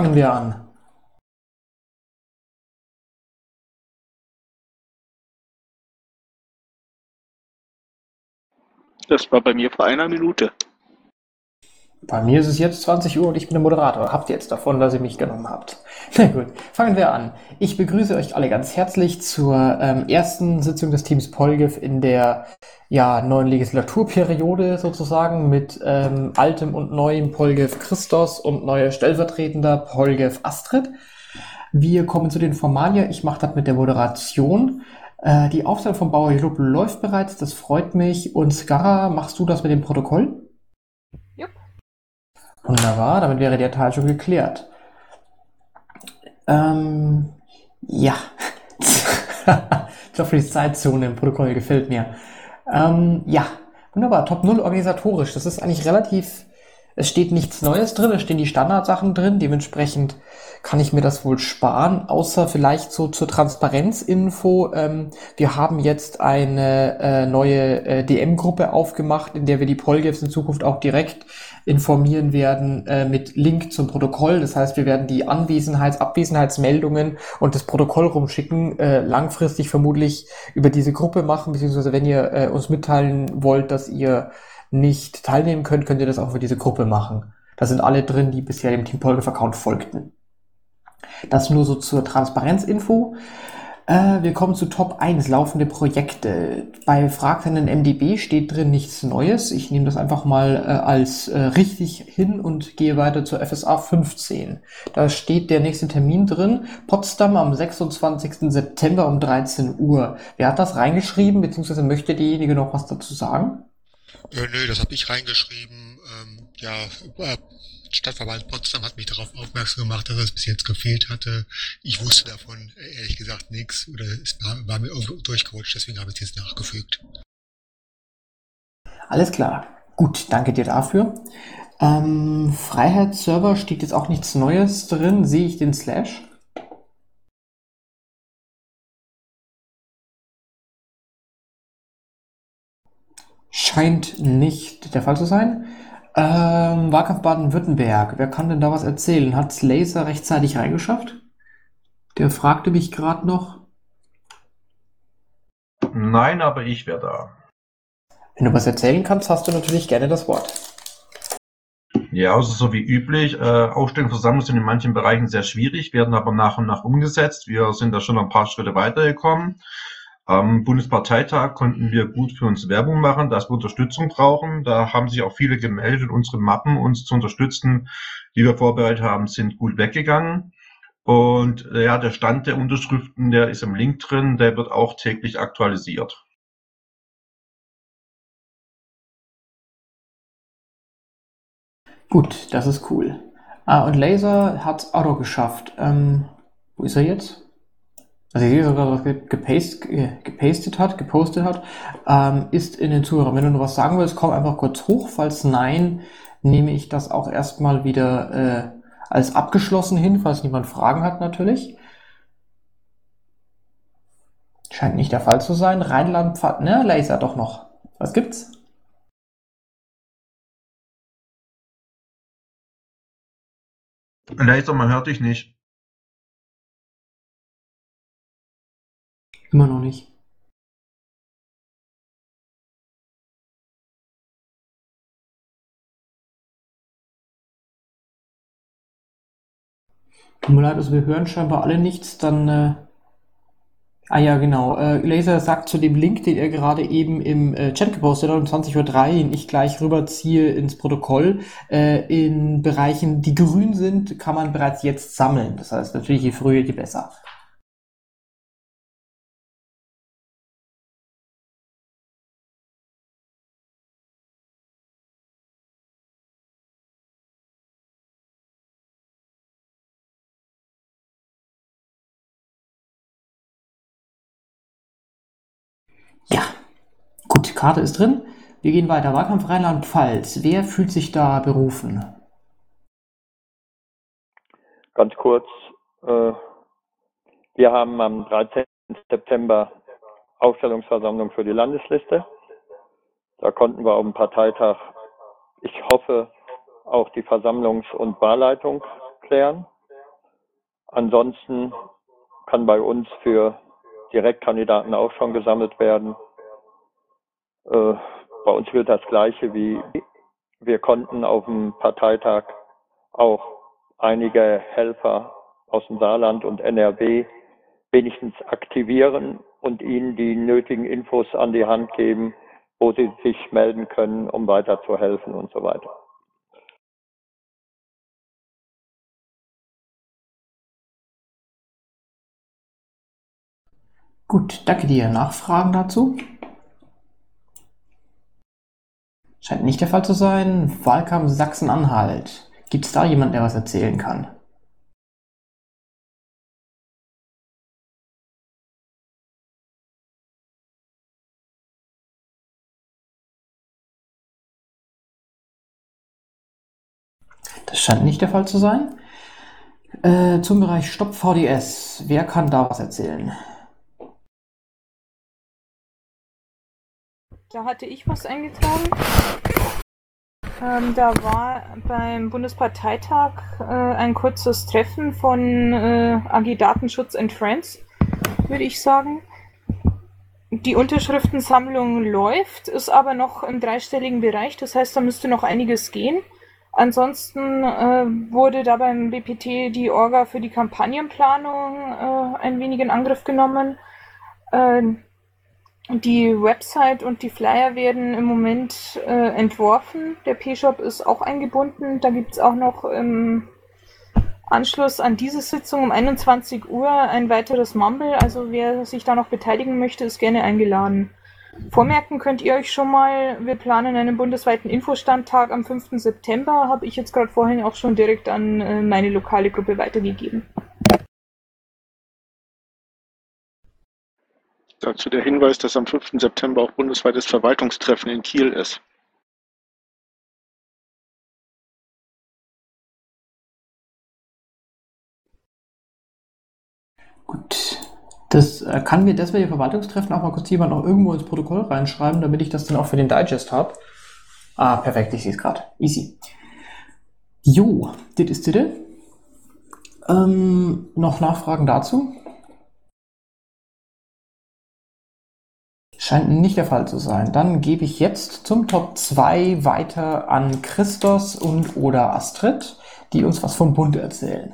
Fangen wir an. Das war bei mir vor einer Minute. Bei mir ist es jetzt 20 Uhr und ich bin der Moderator. Habt ihr jetzt davon, dass ihr mich genommen habt? Na gut, fangen wir an. Ich begrüße euch alle ganz herzlich zur ersten Sitzung des Teams Polgef in der neuen Legislaturperiode sozusagen mit altem und neuem Polgef Christos und neuer stellvertretender Polgef Astrid. Wir kommen zu den Formalien. Ich mache das mit der Moderation. Die Aufstellung vom Bauer Club läuft bereits, das freut mich. Und Skara, machst du das mit dem Protokoll? Jupp. Wunderbar, damit wäre der Teil schon geklärt. Ja. Doch für die Zeitzone im Protokoll gefällt mir. Ja, wunderbar. Top 0 organisatorisch. Das ist eigentlich relativ. Es steht nichts Neues drin, es stehen die Standardsachen drin. Dementsprechend kann ich mir das wohl sparen, außer vielleicht so zur Transparenzinfo. Wir haben jetzt eine neue DM-Gruppe aufgemacht, in der wir die Polgefs in Zukunft auch direkt informieren werden mit Link zum Protokoll. Das heißt, wir werden die Abwesenheitsmeldungen und das Protokoll rumschicken, langfristig vermutlich über diese Gruppe machen, beziehungsweise wenn ihr uns mitteilen wollt, dass ihr nicht teilnehmen könnt, könnt ihr das auch über diese Gruppe machen. Da sind alle drin, die bisher dem Team Polgef-Account folgten. Das nur so zur Transparenzinfo. Wir kommen zu Top 1, laufende Projekte. Bei Fragenden MDB steht drin nichts Neues. Ich nehme das einfach mal als richtig hin und gehe weiter zur FSA 15. Da steht der nächste Termin drin, Potsdam am 26. September um 13 Uhr. Wer hat das reingeschrieben, beziehungsweise möchte derjenige noch was dazu sagen? Nö, das habe ich reingeschrieben. Stadtverband Potsdam hat mich darauf aufmerksam gemacht, dass es bis jetzt gefehlt hatte. Ich wusste davon ehrlich gesagt nichts oder es war mir irgendwo durchgerutscht, deswegen habe ich es jetzt nachgefügt. Alles klar. Gut, danke dir dafür. Freiheitsserver steht jetzt auch nichts Neues drin. Sehe ich den Slash? Scheint nicht der Fall zu sein. Wahlkampf Baden-Württemberg. Wer kann denn da was erzählen? Hat's Laser rechtzeitig reingeschafft? Der fragte mich gerade noch. Nein, aber ich wäre da. Wenn du was erzählen kannst, hast du natürlich gerne das Wort. Ja, also so wie üblich. Aufstellungsversammlungen sind in manchen Bereichen sehr schwierig, werden aber nach und nach umgesetzt. Wir sind da schon ein paar Schritte weitergekommen. Am Bundesparteitag konnten wir gut für uns Werbung machen, dass wir Unterstützung brauchen. Da haben sich auch viele gemeldet und unsere Mappen, uns zu unterstützen, die wir vorbereitet haben, sind gut weggegangen. Und ja, der Stand der Unterschriften, der ist im Link drin, der wird auch täglich aktualisiert. Gut, das ist cool. Und Laser hat's auch noch geschafft. Wo ist er jetzt? Also ich sehe sogar, was gepostet hat, ist in den Zuhörern. Wenn du noch was sagen willst, komm einfach kurz hoch. Falls nein, nehme ich das auch erstmal wieder als abgeschlossen hin, falls niemand Fragen hat natürlich. Scheint nicht der Fall zu sein. Rheinland-Pfalz, ne, Laser doch noch. Was gibt's? Laser, man hört dich nicht. Immer noch nicht. Tut mir leid, also wir hören scheinbar alle nichts, dann ja, genau. Laser sagt zu dem Link, den er gerade eben im Chat gepostet hat, um 20:03 Uhr, den ich gleich rüberziehe ins Protokoll. In Bereichen, die grün sind, kann man bereits jetzt sammeln. Das heißt natürlich, je früher, je besser. Ja, gut, Karte ist drin. Wir gehen weiter. Wahlkampf Rheinland-Pfalz. Wer fühlt sich da berufen? Ganz kurz, wir haben am 13. September Aufstellungsversammlung für die Landesliste. Da konnten wir auf dem Parteitag, ich hoffe, auch die Versammlungs- und Wahlleitung klären. Ansonsten kann bei uns für Direktkandidaten auch schon gesammelt werden. Bei uns gilt das Gleiche wie wir konnten auf dem Parteitag auch einige Helfer aus dem Saarland und NRW wenigstens aktivieren und ihnen die nötigen Infos an die Hand geben, wo sie sich melden können, um weiterzuhelfen und so weiter. Gut, danke dir. Nachfragen dazu? Scheint nicht der Fall zu sein. Wahlkampf Sachsen-Anhalt. Gibt es da jemanden, der was erzählen kann? Das scheint nicht der Fall zu sein. Zum Bereich Stopp VDS. Wer kann da was erzählen? Da hatte ich was eingetragen. Da war beim Bundesparteitag ein kurzes Treffen von AG Datenschutz and Friends, würde ich sagen. Die Unterschriftensammlung läuft, ist aber noch im dreistelligen Bereich, das heißt, da müsste noch einiges gehen. Ansonsten wurde da beim BPT die Orga für die Kampagnenplanung ein wenig in Angriff genommen. Die Website und die Flyer werden im Moment entworfen. Der P-Shop ist auch eingebunden. Da gibt es auch noch im Anschluss an diese Sitzung um 21 Uhr ein weiteres Mumble. Also wer sich da noch beteiligen möchte, ist gerne eingeladen. Vormerken könnt ihr euch schon mal, wir planen einen bundesweiten Infostandtag am 5. September. Habe ich jetzt gerade vorhin auch schon direkt an meine lokale Gruppe weitergegeben. Dazu der Hinweis, dass am 5. September auch bundesweites Verwaltungstreffen in Kiel ist. Gut. Das kann mir deswegen Verwaltungstreffen auch mal kurz jemand noch irgendwo ins Protokoll reinschreiben, damit ich das dann auch für den Digest habe. Ah, perfekt, ich sehe es gerade. Easy. Jo, das ist das. Noch Nachfragen dazu? Scheint nicht der Fall zu sein. Dann gebe ich jetzt zum Top 2 weiter an Christos und oder Astrid, die uns was vom Bund erzählen.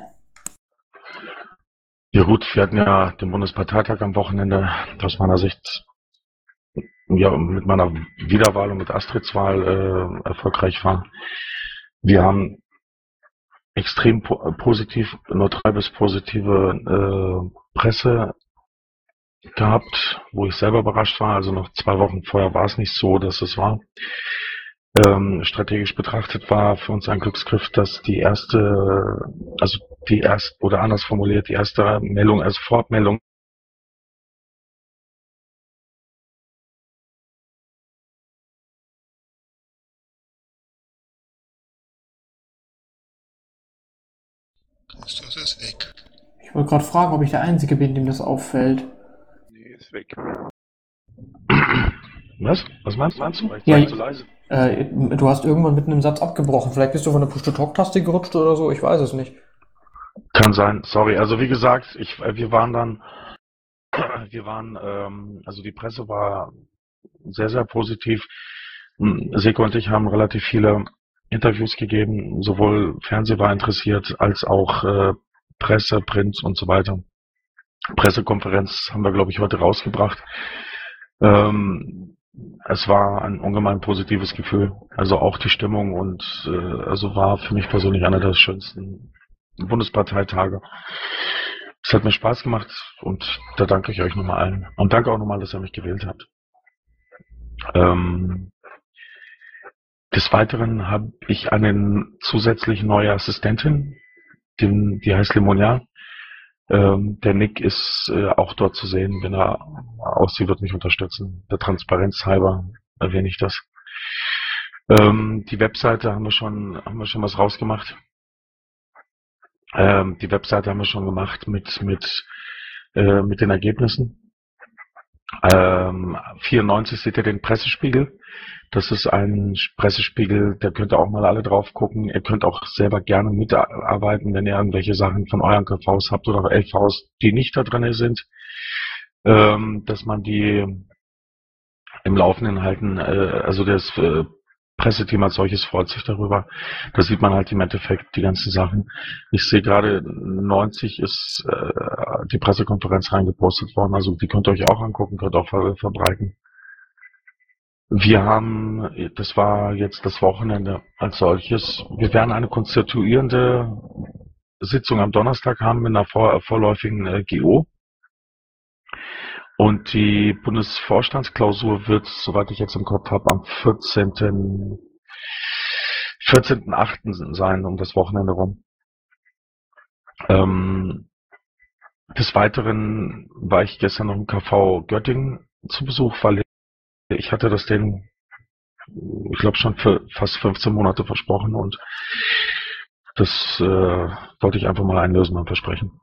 Ja gut, wir hatten ja den Bundesparteitag am Wochenende, aus meiner Sicht ja mit meiner Wiederwahl und mit Astrids Wahl erfolgreich war. Wir haben extrem positiv, neutral bis positive Presse gehabt, wo ich selber überrascht war. Also noch 2 Wochen vorher war es nicht so, dass es war. Strategisch betrachtet war für uns ein Glücksgriff, dass die erste oder anders formuliert, die erste Meldung, also Vorabmeldung Christus ist weg. Ich wollte gerade fragen, ob ich der Einzige bin, dem das auffällt. Nee, ist weg. Was? Was meinst du? Ja, Zu leise. Du hast irgendwann mitten im Satz abgebrochen. Vielleicht bist du von der Push-to-Talk-Taste gerutscht oder so. Ich weiß es nicht. Kann sein, sorry. Also wie gesagt, also die Presse war sehr, sehr positiv. Seko und ich haben relativ viele Interviews gegeben, sowohl Fernseh war interessiert, als auch Presse, Print und so weiter. Pressekonferenz haben wir, glaube ich, heute rausgebracht. Es war ein ungemein positives Gefühl. Also auch die Stimmung und also war für mich persönlich einer der schönsten Bundesparteitage. Es hat mir Spaß gemacht und da danke ich euch nochmal allen. Und danke auch nochmal, dass ihr mich gewählt habt. Des Weiteren habe ich eine zusätzlich neue Assistentin, die heißt Limonia. Der Nick ist auch dort zu sehen, wenn er aussieht, wird mich unterstützen. Der Transparenz halber erwähne ich das. Die Webseite haben wir schon was rausgemacht. Die Webseite haben wir schon gemacht mit den Ergebnissen. 94 seht ihr den Pressespiegel. Das ist ein Pressespiegel, da könnt ihr auch mal alle drauf gucken. Ihr könnt auch selber gerne mitarbeiten, wenn ihr irgendwelche Sachen von euren KVs habt oder LVs, die nicht da drin sind, dass man die im Laufenden halten, also das Presseteam als solches freut sich darüber. Da sieht man halt im Endeffekt die ganzen Sachen. Ich sehe gerade 90 ist die Pressekonferenz reingepostet worden, also die könnt ihr euch auch angucken, könnt auch verbreiten. Wir haben, das war jetzt das Wochenende als solches, wir werden eine konstituierende Sitzung am Donnerstag haben mit einer vorläufigen GO. Und die Bundesvorstandsklausur wird, soweit ich jetzt im Kopf habe, am 14.8. sein, um das Wochenende rum. Des Weiteren war ich gestern noch im KV Göttingen zu Besuch, weil ich hatte das denen, ich glaube, schon für fast 15 Monate versprochen und das wollte ich einfach mal einlösen, mein Versprechen.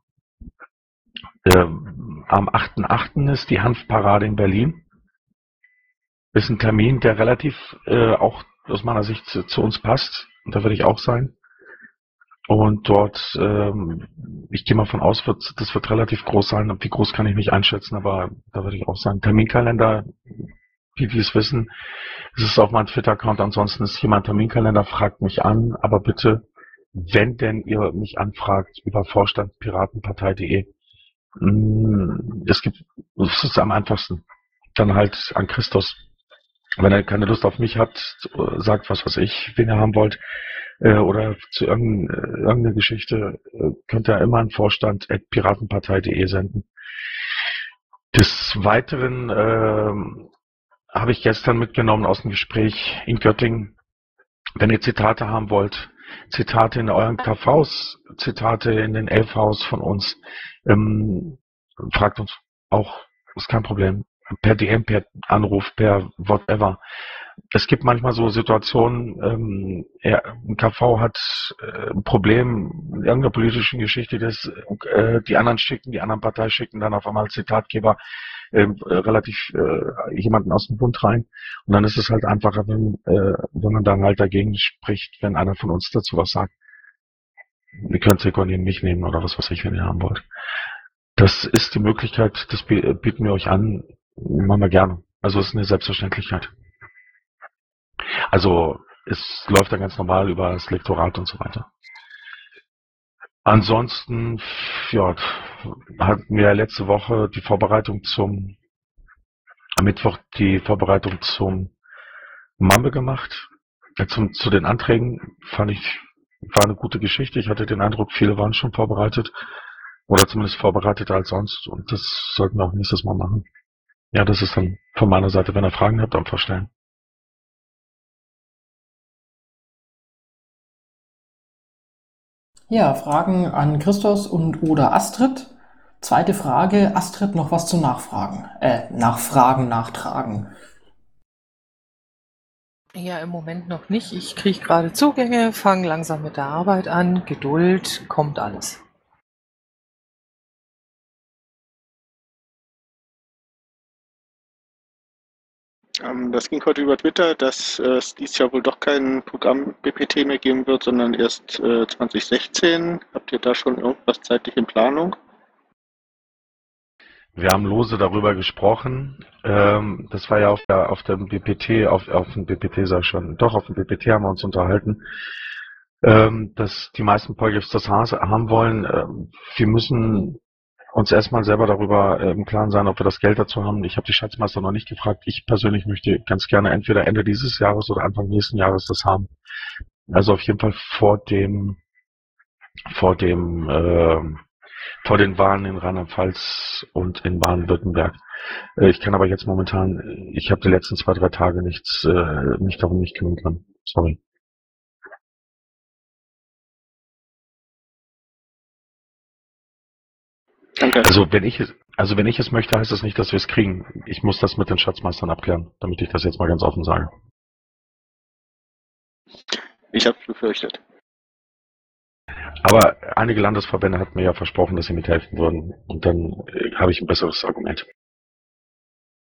Am 8.8. ist die Hanfparade in Berlin. Ist ein Termin, der relativ auch aus meiner Sicht zu uns passt. Und da werde ich auch sein. Und dort, ich gehe mal von aus, das wird relativ groß sein. Wie groß kann ich nicht einschätzen, aber da werde ich auch sein. Terminkalender, die es wissen, es ist auf meinem Twitter-Account. Ansonsten ist hier mein Terminkalender, fragt mich an. Aber bitte, wenn denn ihr mich anfragt, über vorstandpiratenpartei.de. Es ist am einfachsten. Dann halt an Christus. Wenn er keine Lust auf mich hat, sagt was weiß ich, wen ihr haben wollt, oder zu irgendeiner Geschichte, könnt ihr immer an vorstand@piratenpartei.de senden. Des Weiteren habe ich gestern mitgenommen aus dem Gespräch in Göttingen, wenn ihr Zitate haben wollt, Zitate in euren KVs, Zitate in den LVs von uns, fragt uns auch, ist kein Problem. Per DM, per Anruf, per whatever. Es gibt manchmal so Situationen, ein KV hat ein Problem in irgendeiner politischen Geschichte, die anderen Partei schicken dann auf einmal als Zitatgeber relativ jemanden aus dem Bund rein. Und dann ist es halt einfacher, wenn man dann halt dagegen spricht, wenn einer von uns dazu was sagt. Ihr könnt Sekundien mich nehmen oder was weiß ich, wenn ihr haben wollt. Das ist die Möglichkeit, das bieten wir euch an, machen wir gerne. Also es ist eine Selbstverständlichkeit. Also es läuft dann ganz normal über das Lektorat und so weiter. Ansonsten, ja, hatten wir letzte Woche die Vorbereitung am Mittwoch die Vorbereitung zum Mamme gemacht. Zu den Anträgen war eine gute Geschichte. Ich hatte den Eindruck, viele waren schon vorbereitet. Oder zumindest vorbereiteter als sonst. Und das sollten wir auch nächstes Mal machen. Ja, das ist dann von meiner Seite. Wenn ihr Fragen habt, einfach stellen. Ja, Fragen an Christos und oder Astrid. Zweite Frage, Astrid, noch was zu nachfragen? Nachtragen. Ja, im Moment noch nicht. Ich kriege gerade Zugänge, fange langsam mit der Arbeit an. Geduld, kommt alles. Das ging heute über Twitter, dass es dieses Jahr wohl doch kein Programm BPT mehr geben wird, sondern erst 2016. Habt ihr da schon irgendwas zeitlich in Planung? Wir haben lose darüber gesprochen. Das war ja auf dem BPT, auf dem BPT sag ich schon, doch auf dem BPT haben wir uns unterhalten, dass die meisten Polgifs das haben wollen. Wir müssen uns erstmal selber darüber im Klaren sein, ob wir das Geld dazu haben. Ich habe die Schatzmeister noch nicht gefragt. Ich persönlich möchte ganz gerne entweder Ende dieses Jahres oder Anfang nächsten Jahres das haben. Also auf jeden Fall vor den Wahlen in Rheinland-Pfalz und in Baden-Württemberg. Ich kann aber jetzt momentan, ich habe die letzten 2-3 Tage nicht kümmern können. Sorry. Danke. Also wenn ich es möchte, heißt das nicht, dass wir es kriegen. Ich muss das mit den Schatzmeistern abklären, damit ich das jetzt mal ganz offen sage. Ich habe befürchtet. Aber einige Landesverbände hatten mir ja versprochen, dass sie mithelfen würden. Und dann habe ich ein besseres Argument.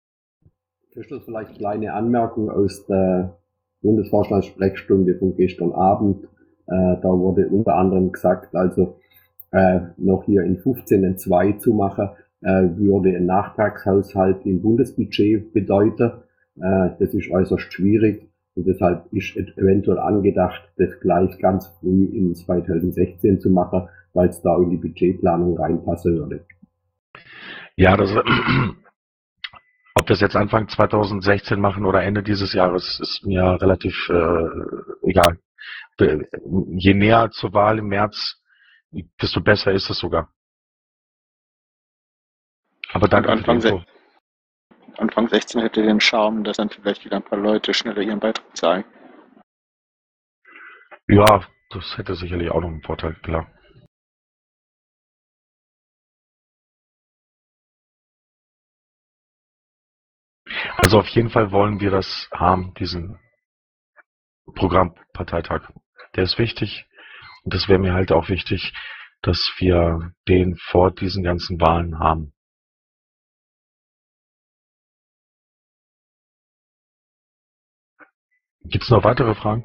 Zuschuss vielleicht kleine Anmerkung aus der Bundesvorstandssprechstunde von gestern Abend. Da wurde unter anderem gesagt, also noch hier in 15.2 zu machen, würde ein Nachtragshaushalt im Bundesbudget bedeuten. Das ist äußerst schwierig und deshalb ist eventuell angedacht, das gleich ganz früh in 2016 zu machen, weil es da in die Budgetplanung reinpassen würde. Ja, das, ob wir es jetzt Anfang 2016 machen oder Ende dieses Jahres, ist mir relativ egal. Je näher zur Wahl im März, desto besser ist es sogar. Aber danke für die Info. Anfang 16 hätte den Charme, dass dann vielleicht wieder ein paar Leute schneller ihren Beitrag zahlen. Ja, das hätte sicherlich auch noch einen Vorteil, klar. Also auf jeden Fall wollen wir das haben, diesen Programmparteitag. Der ist wichtig und das wäre mir halt auch wichtig, dass wir den vor diesen ganzen Wahlen haben. Gibt es noch weitere Fragen?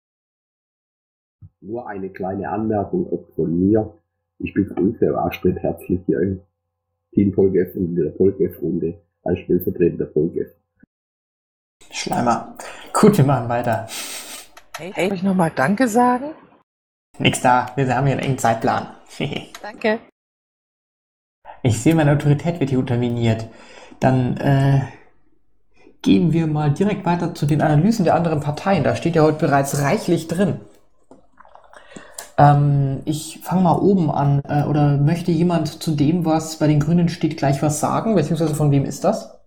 Nur eine kleine Anmerkung auch von mir. Ich begrüße Astrid herzlich hier im Team Polgef und in der Polgef-Runde als stellvertretender Polgef. Schleimer. Gut, wir machen weiter. Hey, darf ich nochmal Danke sagen? Nix da, wir haben hier einen engen Zeitplan. Danke. Ich sehe, meine Autorität wird hier unterminiert. Dann gehen wir mal direkt weiter zu den Analysen der anderen Parteien. Da steht ja heute bereits reichlich drin. Ich fange mal oben an. Oder möchte jemand zu dem, was bei den Grünen steht, gleich was sagen? Beziehungsweise von wem ist das?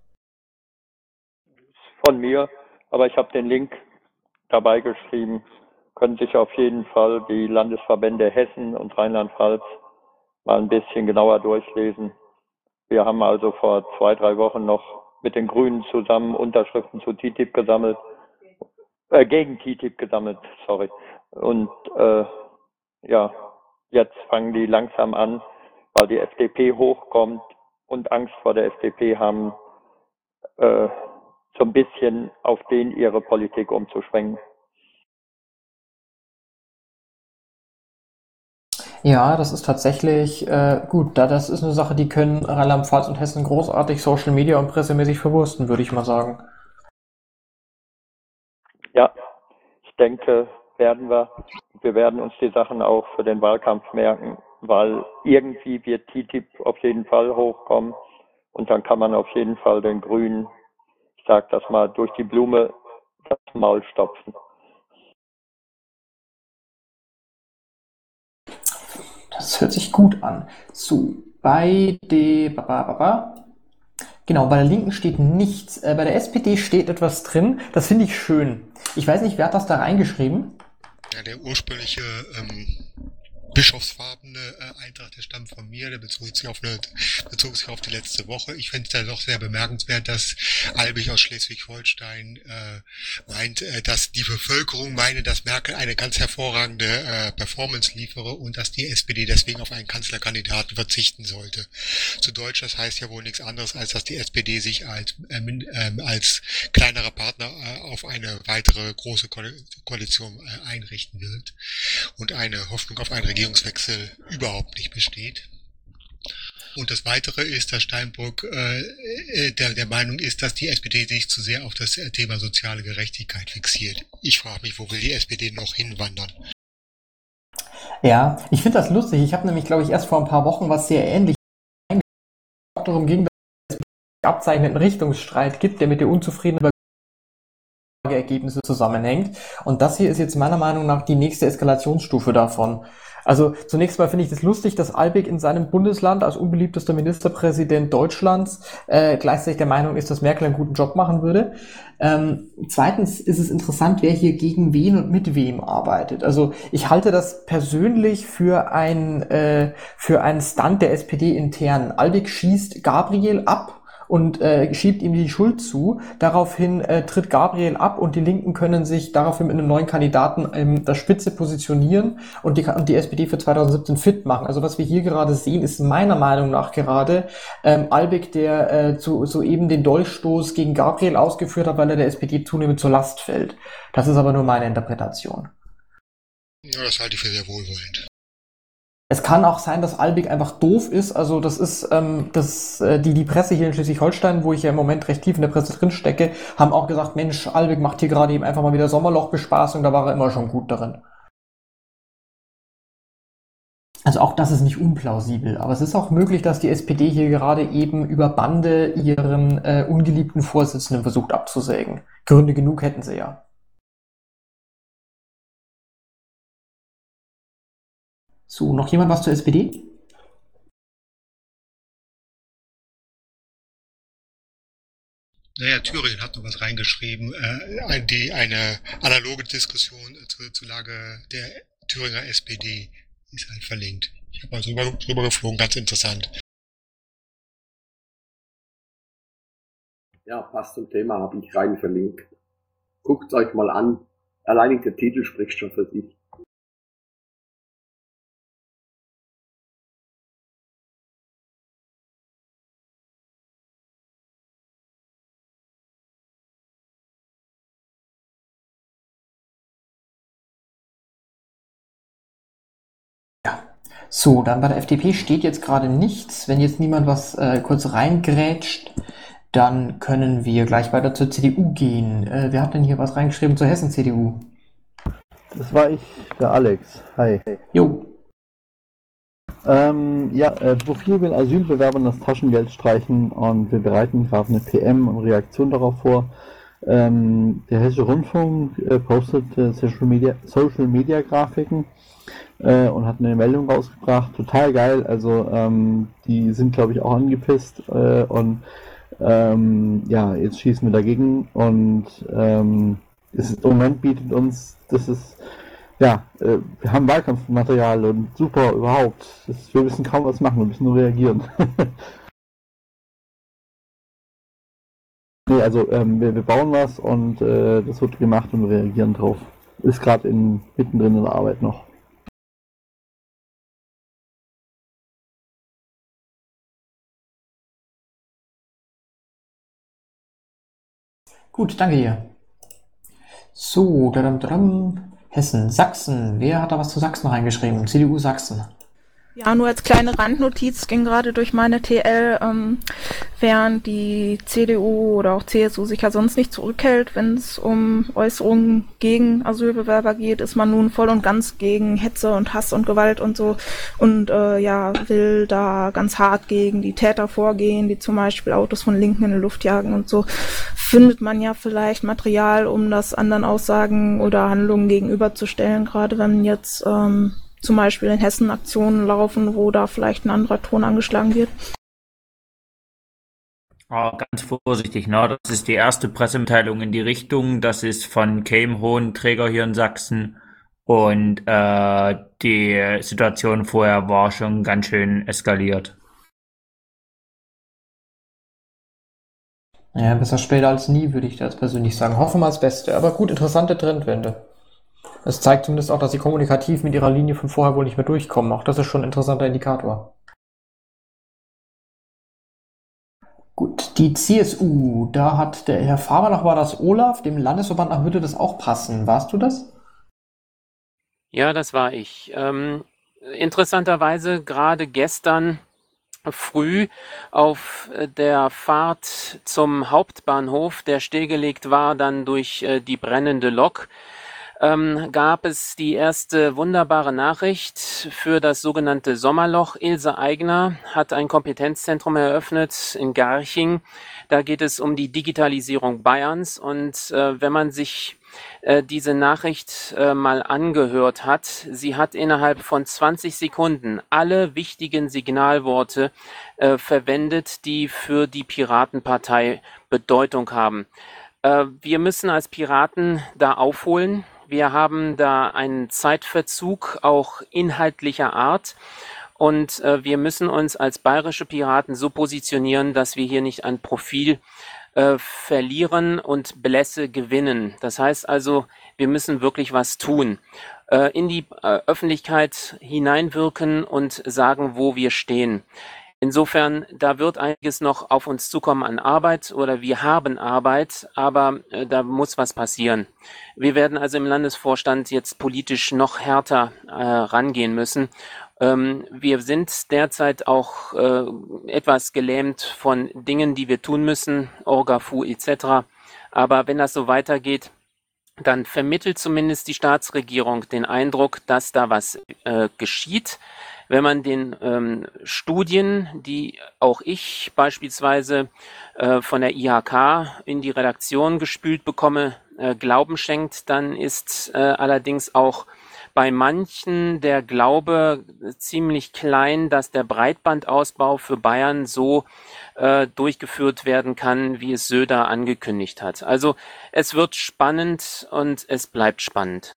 Von mir, aber ich habe den Link dabei geschrieben. Können sich auf jeden Fall die Landesverbände Hessen und Rheinland-Pfalz mal ein bisschen genauer durchlesen. Wir haben also vor 2-3 Wochen noch mit den Grünen zusammen Unterschriften zu TTIP gesammelt, gegen TTIP gesammelt, sorry. Und ja, jetzt fangen die langsam an, weil die FDP hochkommt und Angst vor der FDP haben, so ein bisschen auf den ihre Politik umzuschwenken. Ja, das ist tatsächlich gut. Das ist eine Sache, die können Rheinland-Pfalz und Hessen großartig Social Media und pressemäßig verwursten, würde ich mal sagen. Ja, ich denke, wir werden uns die Sachen auch für den Wahlkampf merken, weil irgendwie wird TTIP auf jeden Fall hochkommen und dann kann man auf jeden Fall den Grünen, ich sag das mal, durch die Blume das Maul stopfen. Das hört sich gut an. So, bei genau, bei der Linken steht nichts. Bei der SPD steht etwas drin. Das finde ich schön. Ich weiß nicht, wer hat das da reingeschrieben? Ja, der ursprüngliche bischofsfarbene Eintrag, der stammt von mir, der bezog sich auf die letzte Woche. Ich finde es da doch sehr bemerkenswert, dass Albig aus Schleswig-Holstein meint, dass die Bevölkerung meine, dass Merkel eine ganz hervorragende Performance liefere und dass die SPD deswegen auf einen Kanzlerkandidaten verzichten sollte. Zu Deutsch, das heißt ja wohl nichts anderes, als dass die SPD sich als kleinerer Partner auf eine weitere große Koalition einrichten wird und eine Hoffnung auf einen Regierungswechsel überhaupt nicht besteht. Und das Weitere ist, dass Steinbrück der Meinung ist, dass die SPD sich zu sehr auf das Thema soziale Gerechtigkeit fixiert. Ich frage mich, wo will die SPD noch hinwandern? Ja, ich finde das lustig. Ich habe nämlich, glaube ich, erst vor ein paar Wochen was sehr ähnliches darum ging, dass es einen abzeichneten Richtungsstreit gibt, der mit der unzufriedenen Ergebnisse zusammenhängt. Und das hier ist jetzt meiner Meinung nach die nächste Eskalationsstufe davon. Also zunächst mal finde ich das lustig, dass Albig in seinem Bundesland als unbeliebtester Ministerpräsident Deutschlands gleichzeitig der Meinung ist, dass Merkel einen guten Job machen würde. Zweitens ist es interessant, wer hier gegen wen und mit wem arbeitet. Also ich halte das persönlich für einen Stunt der SPD intern. Albig schießt Gabriel ab und schiebt ihm die Schuld zu. Daraufhin tritt Gabriel ab und die Linken können sich daraufhin mit einem neuen Kandidaten in der Spitze positionieren und die SPD für 2017 fit machen. Also was wir hier gerade sehen, ist meiner Meinung nach gerade Albeck, der soeben den Dolchstoß gegen Gabriel ausgeführt hat, weil er der SPD zunehmend zur Last fällt. Das ist aber nur meine Interpretation. Ja, das halte ich für sehr wohlwollend. Es kann auch sein, dass Albeck einfach doof ist. Also das ist die Presse hier in Schleswig-Holstein, wo ich ja im Moment recht tief in der Presse drin stecke, haben auch gesagt, Mensch, Albeck macht hier gerade eben einfach mal wieder Sommerlochbespaßung, da war er immer schon gut darin. Also auch das ist nicht unplausibel, aber es ist auch möglich, dass die SPD hier gerade eben über Bande ihren ungeliebten Vorsitzenden versucht abzusägen. Gründe genug hätten sie ja. So, noch jemand was zur SPD? Naja, Thüringen hat noch was reingeschrieben, eine analoge Diskussion zur Lage der Thüringer SPD ist halt verlinkt. Ich habe mal drüber geflogen, ganz interessant. Ja, passt zum Thema, habe ich rein verlinkt. Guckt euch mal an. Allein der Titel spricht schon für sich. So, dann bei der FDP steht jetzt gerade nichts. Wenn jetzt niemand was kurz reingrätscht, dann können wir gleich weiter zur CDU gehen. Wer hat denn hier was reingeschrieben zur Hessen-CDU? Das war ich, der Alex. Hi. Jo. Profil will Asylbewerbern das Taschengeld streichen und wir bereiten gerade eine PM und Reaktion darauf vor. Der Hessische Rundfunk postet Social Media Grafiken und hat eine Meldung rausgebracht. Total geil. Also die sind, glaube ich, auch angepisst jetzt schießen wir dagegen und im Moment bietet uns, wir haben Wahlkampfmaterial und super überhaupt. Wir müssen kaum was machen, wir müssen nur reagieren. Nee, also wir bauen was und das wird gemacht und wir reagieren drauf. Ist gerade mittendrin in der Arbeit noch. Gut, danke dir. So, Hessen, Sachsen. Wer hat da was zu Sachsen reingeschrieben? CDU Sachsen. Ja, nur als kleine Randnotiz ging gerade durch meine TL, während die CDU oder auch CSU sich ja sonst nicht zurückhält, wenn es um Äußerungen gegen Asylbewerber geht, ist man nun voll und ganz gegen Hetze und Hass und Gewalt und so und will da ganz hart gegen die Täter vorgehen, die zum Beispiel Autos von Linken in die Luft jagen und so. Findet man ja vielleicht Material, um das anderen Aussagen oder Handlungen gegenüberzustellen, gerade wenn jetzt zum Beispiel in Hessen Aktionen laufen, wo da vielleicht ein anderer Ton angeschlagen wird? Ganz vorsichtig, ne? Das ist die erste Pressemitteilung in die Richtung. Das ist von Keim, hohen Träger hier in Sachsen. Und die Situation vorher war schon ganz schön eskaliert. Ja, besser später als nie, würde ich das persönlich sagen. Hoffen wir das Beste. Aber gut, interessante Trendwende. Es zeigt zumindest auch, dass sie kommunikativ mit ihrer Linie von vorher wohl nicht mehr durchkommen. Auch das ist schon ein interessanter Indikator. Gut, die CSU, da hat der Herr Faber, war das Olaf, dem Landesverband nach würde das auch passen. Warst du das? Ja, das war ich. Interessanterweise gerade gestern früh auf der Fahrt zum Hauptbahnhof, der stillgelegt war dann durch die brennende Lok, gab es die erste wunderbare Nachricht für das sogenannte Sommerloch. Ilse Aigner hat ein Kompetenzzentrum eröffnet in Garching. Da geht es um die Digitalisierung Bayerns. Und wenn man sich diese Nachricht mal angehört hat, sie hat innerhalb von 20 Sekunden alle wichtigen Signalworte verwendet, die für die Piratenpartei Bedeutung haben. Wir müssen als Piraten da aufholen. Wir haben da einen Zeitverzug, auch inhaltlicher Art. Und wir müssen uns als bayerische Piraten so positionieren, dass wir hier nicht an Profil verlieren und Blässe gewinnen. Das heißt also, wir müssen wirklich was tun, in die Öffentlichkeit hineinwirken und sagen, wo wir stehen. Insofern, da wird einiges noch auf uns zukommen an Arbeit oder wir haben Arbeit, aber da muss was passieren. Wir werden also im Landesvorstand jetzt politisch noch härter rangehen müssen. Wir sind derzeit auch etwas gelähmt von Dingen, die wir tun müssen, Orga-Fu etc. Aber wenn das so weitergeht, dann vermittelt zumindest die Staatsregierung den Eindruck, dass da was geschieht. Wenn man den Studien, die auch ich beispielsweise von der IHK in die Redaktion gespült bekomme, Glauben schenkt, dann ist allerdings auch bei manchen der Glaube ziemlich klein, dass der Breitbandausbau für Bayern so durchgeführt werden kann, wie es Söder angekündigt hat. Also es wird spannend und es bleibt spannend.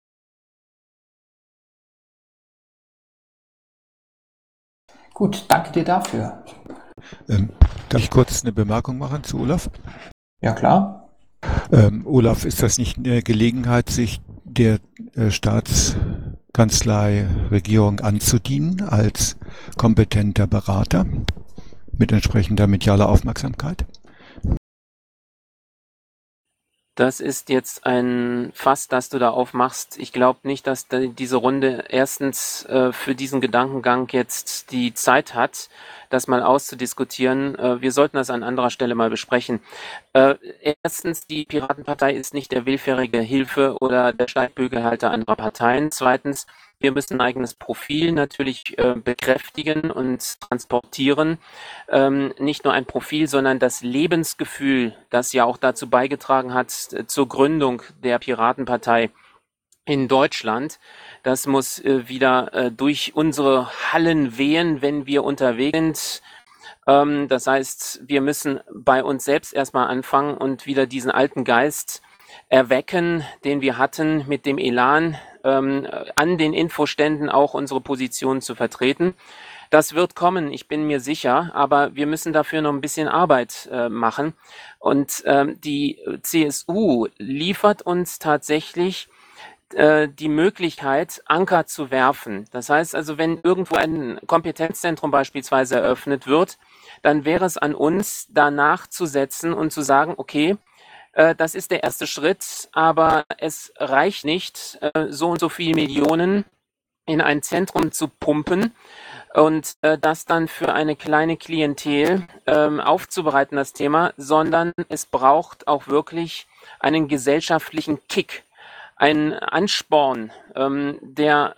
Gut, danke dir dafür. Darf ich kurz eine Bemerkung machen zu Olaf? Ja, klar. Olaf, ist das nicht eine Gelegenheit, sich der Staatskanzlei, Regierung anzudienen als kompetenter Berater mit entsprechender medialer Aufmerksamkeit? Das ist jetzt ein Fass, das du da aufmachst. Ich glaube nicht, dass diese Runde erstens für diesen Gedankengang jetzt die Zeit hat, das mal auszudiskutieren. Wir sollten das an anderer Stelle mal besprechen. Erstens, die Piratenpartei ist nicht der willfährige Hilfe oder der Steigbügelhalter anderer Parteien. Zweitens, wir müssen ein eigenes Profil natürlich bekräftigen und transportieren. Nicht nur ein Profil, sondern das Lebensgefühl, das ja auch dazu beigetragen hat zur Gründung der Piratenpartei in Deutschland. Das muss wieder durch unsere Hallen wehen, wenn wir unterwegs sind. Das heißt, wir müssen bei uns selbst erstmal anfangen und wieder diesen alten Geist erwecken, den wir hatten, mit dem Elan an den Infoständen auch unsere Position zu vertreten. Das wird kommen, ich bin mir sicher, aber wir müssen dafür noch ein bisschen Arbeit machen. Und die CSU liefert uns tatsächlich die Möglichkeit, Anker zu werfen. Das heißt also, wenn irgendwo ein Kompetenzzentrum beispielsweise eröffnet wird, dann wäre es an uns, da nachzusetzen und zu sagen, okay, das ist der erste Schritt, aber es reicht nicht, so und so viele Millionen in ein Zentrum zu pumpen und das dann für eine kleine Klientel aufzubereiten, das Thema, sondern es braucht auch wirklich einen gesellschaftlichen Kick, einen Ansporn, der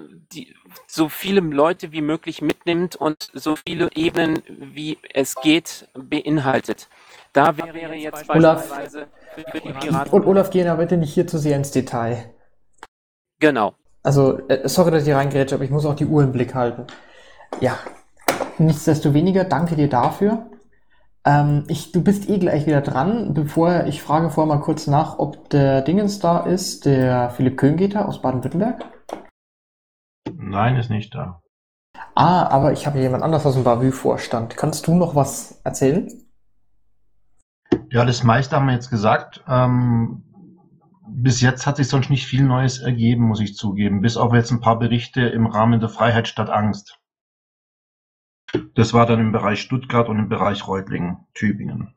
so viele Leute wie möglich mitnimmt und so viele Ebenen wie es geht beinhaltet. Da wäre jetzt beispielsweise für die Piraten. Und Olaf, geh da bitte nicht hier zu sehr ins Detail. Genau. Also, sorry, dass ich reingrätsche, aber ich muss auch die Uhr im Blick halten. Ja, nichtsdestoweniger, danke dir dafür. Du bist eh gleich wieder dran. Ich frage vorher mal kurz nach, ob der Dingens da ist, der Philipp Köhngeter aus Baden-Württemberg. Nein, ist nicht da. Aber ich habe jemand anders aus dem Bavü-Vorstand. Kannst du noch was erzählen? Ja, das meiste haben wir jetzt gesagt. Bis jetzt hat sich sonst nicht viel Neues ergeben, muss ich zugeben. Bis auf jetzt ein paar Berichte im Rahmen der Freiheit statt Angst. Das war dann im Bereich Stuttgart und im Bereich Reutlingen, Tübingen.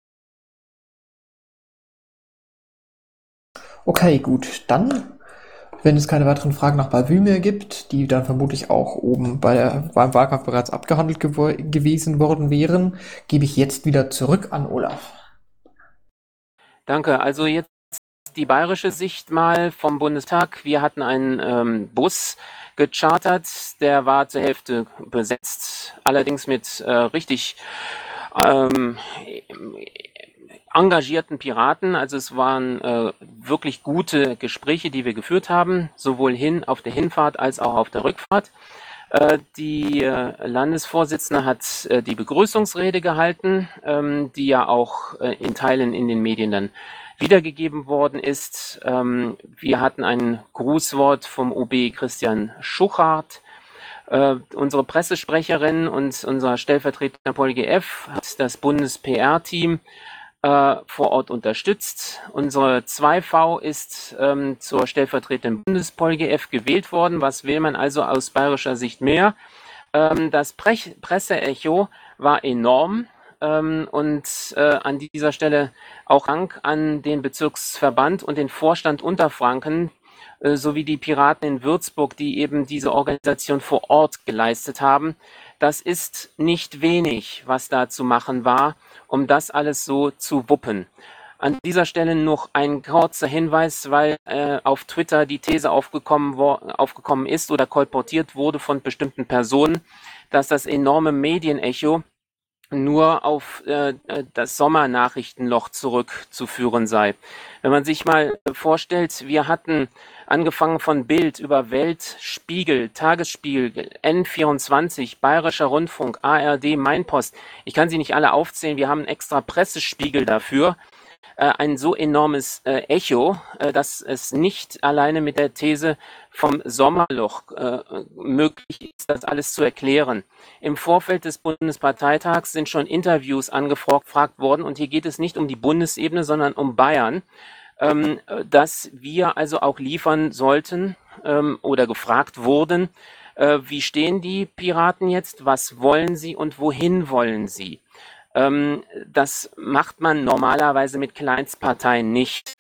Okay, gut. Dann, wenn es keine weiteren Fragen nach Bavü mehr gibt, die dann vermutlich auch oben beim Wahlkampf bereits abgehandelt gewesen worden wären, gebe ich jetzt wieder zurück an Olaf. Danke. Also jetzt die bayerische Sicht mal vom Bundestag. Wir hatten einen Bus gechartert, der war zur Hälfte besetzt, allerdings mit richtig engagierten Piraten. Also es waren wirklich gute Gespräche, die wir geführt haben, sowohl auf der Hinfahrt als auch auf der Rückfahrt. Die Landesvorsitzende hat die Begrüßungsrede gehalten, die ja auch in Teilen in den Medien dann wiedergegeben worden ist. Wir hatten ein Grußwort vom OB Christian Schuchart. Unsere Pressesprecherin und unser stellvertretender PolGF hat das Bundes-PR-Team vor Ort unterstützt. Unsere 2V ist zur stellvertretenden Bundespol-GF gewählt worden. Was will man also aus bayerischer Sicht mehr? Das Presseecho war enorm und an dieser Stelle auch Dank an den Bezirksverband und den Vorstand Unterfranken sowie die Piraten in Würzburg, die eben diese Organisation vor Ort geleistet haben. Das ist nicht wenig, was da zu machen war, um das alles so zu wuppen. An dieser Stelle noch ein kurzer Hinweis, weil auf Twitter die These aufgekommen ist oder kolportiert wurde von bestimmten Personen, dass das enorme Medienecho nur auf das Sommernachrichtenloch zurückzuführen sei. Wenn man sich mal vorstellt, wir hatten angefangen von Bild über Welt, Spiegel, Tagesspiegel, N24, Bayerischer Rundfunk, ARD, Mainpost. Ich kann sie nicht alle aufzählen, wir haben einen extra Pressespiegel dafür. Ein so enormes Echo, dass es nicht alleine mit der These vom Sommerloch möglich ist, das alles zu erklären. Im Vorfeld des Bundesparteitags sind schon Interviews angefragt worden und hier geht es nicht um die Bundesebene, sondern um Bayern, dass wir also auch liefern sollten oder gefragt wurden, wie stehen die Piraten jetzt, was wollen sie und wohin wollen sie? Das macht man normalerweise mit Kleinstparteien nicht.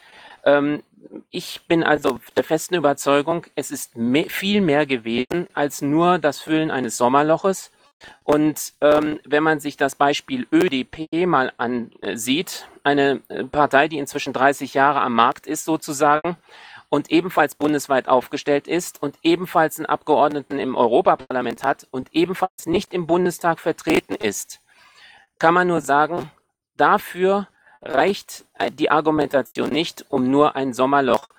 Ich bin also der festen Überzeugung, es ist viel mehr gewesen als nur das Füllen eines Sommerloches. Und wenn man sich das Beispiel ÖDP mal ansieht, eine Partei, die inzwischen 30 Jahre am Markt ist sozusagen und ebenfalls bundesweit aufgestellt ist und ebenfalls einen Abgeordneten im Europaparlament hat und ebenfalls nicht im Bundestag vertreten ist, kann man nur sagen, dafür reicht die Argumentation nicht, um nur ein Sommerloch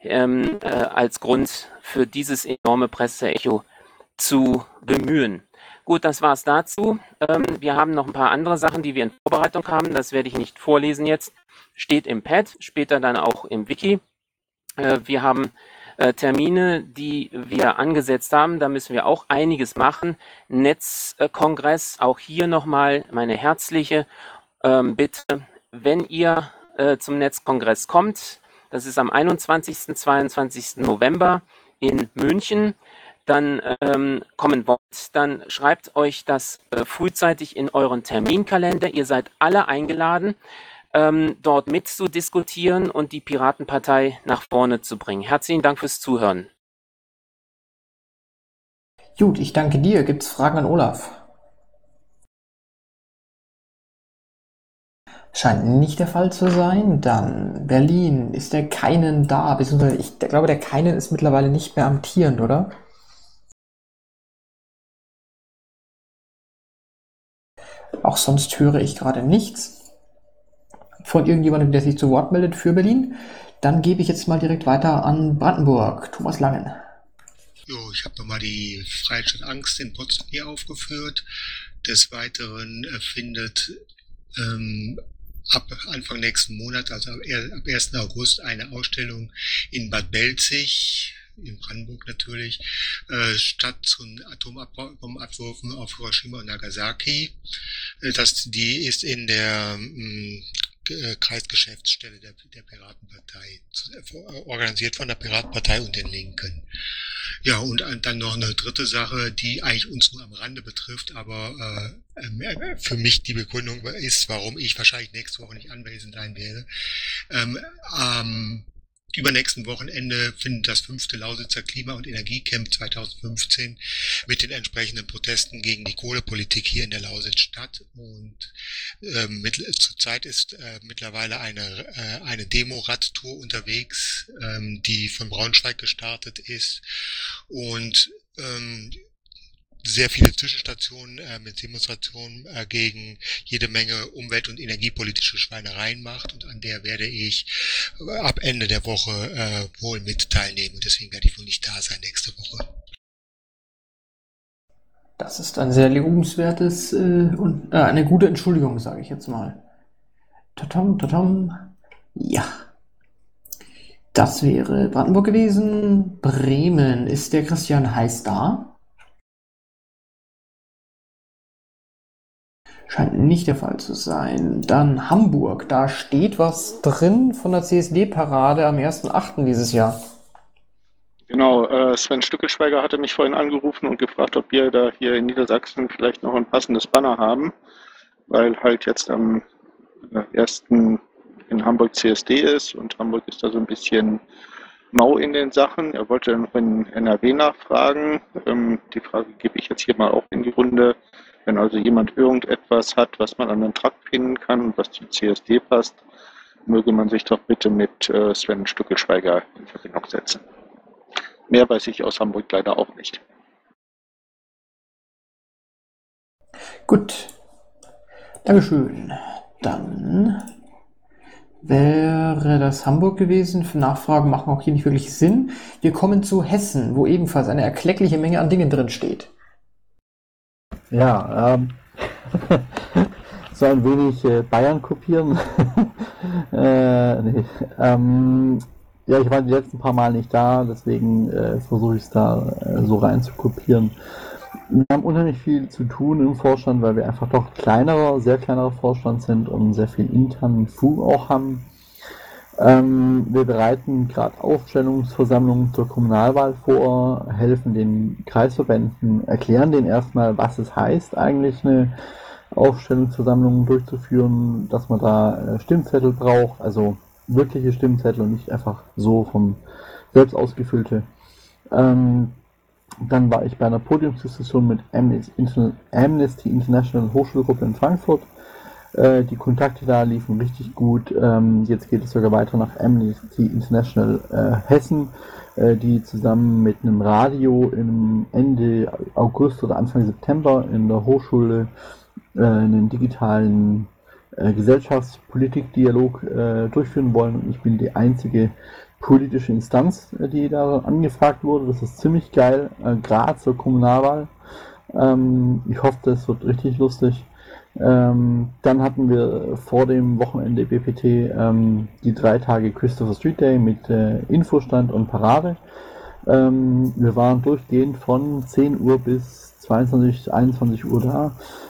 als Grund für dieses enorme Presseecho zu bemühen. Gut, das war's dazu. Wir haben noch ein paar andere Sachen, die wir in Vorbereitung haben. Das werde ich nicht vorlesen jetzt. Steht im Pad, später dann auch im Wiki. Wir haben Termine, die wir angesetzt haben. Da müssen wir auch einiges machen. Netzkongress, auch hier nochmal meine herzliche Bitte, wenn ihr zum Netzkongress kommt, das ist am 21. 22. November in München, dann kommen wollt, dann schreibt euch das frühzeitig in euren Terminkalender. Ihr seid alle eingeladen, dort mitzudiskutieren und die Piratenpartei nach vorne zu bringen. Herzlichen Dank fürs Zuhören. Gut, ich danke dir. Gibt es Fragen an Olaf? Scheint nicht der Fall zu sein. Dann Berlin. Ist der Keinen da? Beziehungsweise ich glaube, der Keinen ist mittlerweile nicht mehr amtierend, oder? Auch sonst höre ich gerade nichts von irgendjemandem, der sich zu Wort meldet für Berlin. Dann gebe ich jetzt mal direkt weiter an Brandenburg. Thomas Langen. Jo, ich habe nochmal die Freiheit statt Angst in Potsdam hier aufgeführt. Des Weiteren findet ab Anfang nächsten Monat, also ab 1. August, eine Ausstellung in Bad Belzig, in Brandenburg natürlich, statt zu Atomabwürfen auf Hiroshima und Nagasaki. Die ist in der Kreisgeschäftsstelle der Piratenpartei, organisiert von der Piratenpartei und den Linken. Ja, und dann noch eine dritte Sache, die eigentlich uns nur am Rande betrifft, aber für mich die Begründung ist, warum ich wahrscheinlich nächste Woche nicht anwesend sein werde. Am übernächsten Wochenende findet das 5. Lausitzer Klima- und Energiecamp 2015 mit den entsprechenden Protesten gegen die Kohlepolitik hier in der Lausitz statt. Und zurzeit ist mittlerweile eine Demo-Radtour unterwegs, die von Braunschweig gestartet ist und sehr viele Zwischenstationen mit Demonstrationen gegen jede Menge umwelt- und energiepolitische Schweinereien macht, und an der werde ich ab Ende der Woche wohl mit teilnehmen, und deswegen werde ich wohl nicht da sein nächste Woche. Das ist ein sehr lobenswertes und eine gute Entschuldigung, sage ich jetzt mal. Tatam. Ja. Das wäre Brandenburg gewesen. Bremen. Ist der Christian Heiß da? Scheint nicht der Fall zu sein. Dann Hamburg. Da steht was drin von der CSD-Parade am 1.8. dieses Jahr. Genau, Sven Stückelschweiger hatte mich vorhin angerufen und gefragt, ob wir da hier in Niedersachsen vielleicht noch ein passendes Banner haben, weil halt jetzt am 1. in Hamburg CSD ist und Hamburg ist da so ein bisschen mau in den Sachen. Er wollte dann noch in NRW nachfragen. Die Frage gebe ich jetzt hier mal auch in die Runde. Wenn also jemand irgendetwas hat, was man an den Truck pinnen kann und was zum CSD passt, möge man sich doch bitte mit Sven Stückelschweiger in Verbindung setzen. Mehr weiß ich aus Hamburg leider auch nicht. Gut. Dankeschön. Dann wäre das Hamburg gewesen. Für Nachfragen machen auch hier nicht wirklich Sinn. Wir kommen zu Hessen, wo ebenfalls eine erkleckliche Menge an Dingen drin steht. Ja, so ein wenig Bayern kopieren. Nee. Ja, ich war die letzten paar Mal nicht da, deswegen versuche ich es da so rein zu kopieren. Wir haben unheimlich viel zu tun im Vorstand, weil wir einfach doch sehr kleinerer Vorstand sind und sehr viel internen Fug auch haben. Wir bereiten gerade Aufstellungsversammlungen zur Kommunalwahl vor, helfen den Kreisverbänden, erklären denen erstmal, was es heißt, eigentlich eine Aufstellungsversammlung durchzuführen, dass man da Stimmzettel braucht, also wirkliche Stimmzettel und nicht einfach so vom selbst ausgefüllte. Dann war ich bei einer Podiumsdiskussion mit Amnesty International Hochschulgruppe in Frankfurt. Die Kontakte da liefen richtig gut. Jetzt geht es sogar weiter nach Amnesty International Hessen, die zusammen mit einem Radio im Ende August oder Anfang September in der Hochschule einen digitalen Gesellschaftspolitik-Dialog durchführen wollen. Und ich bin die einzige politische Instanz, die da angefragt wurde. Das ist ziemlich geil, gerade zur Kommunalwahl. Ich hoffe, das wird richtig lustig. Dann hatten wir vor dem Wochenende BPT die 3 Tage Christopher Street Day mit Infostand und Parade. Wir waren durchgehend von 10 Uhr bis 22, 21 Uhr da.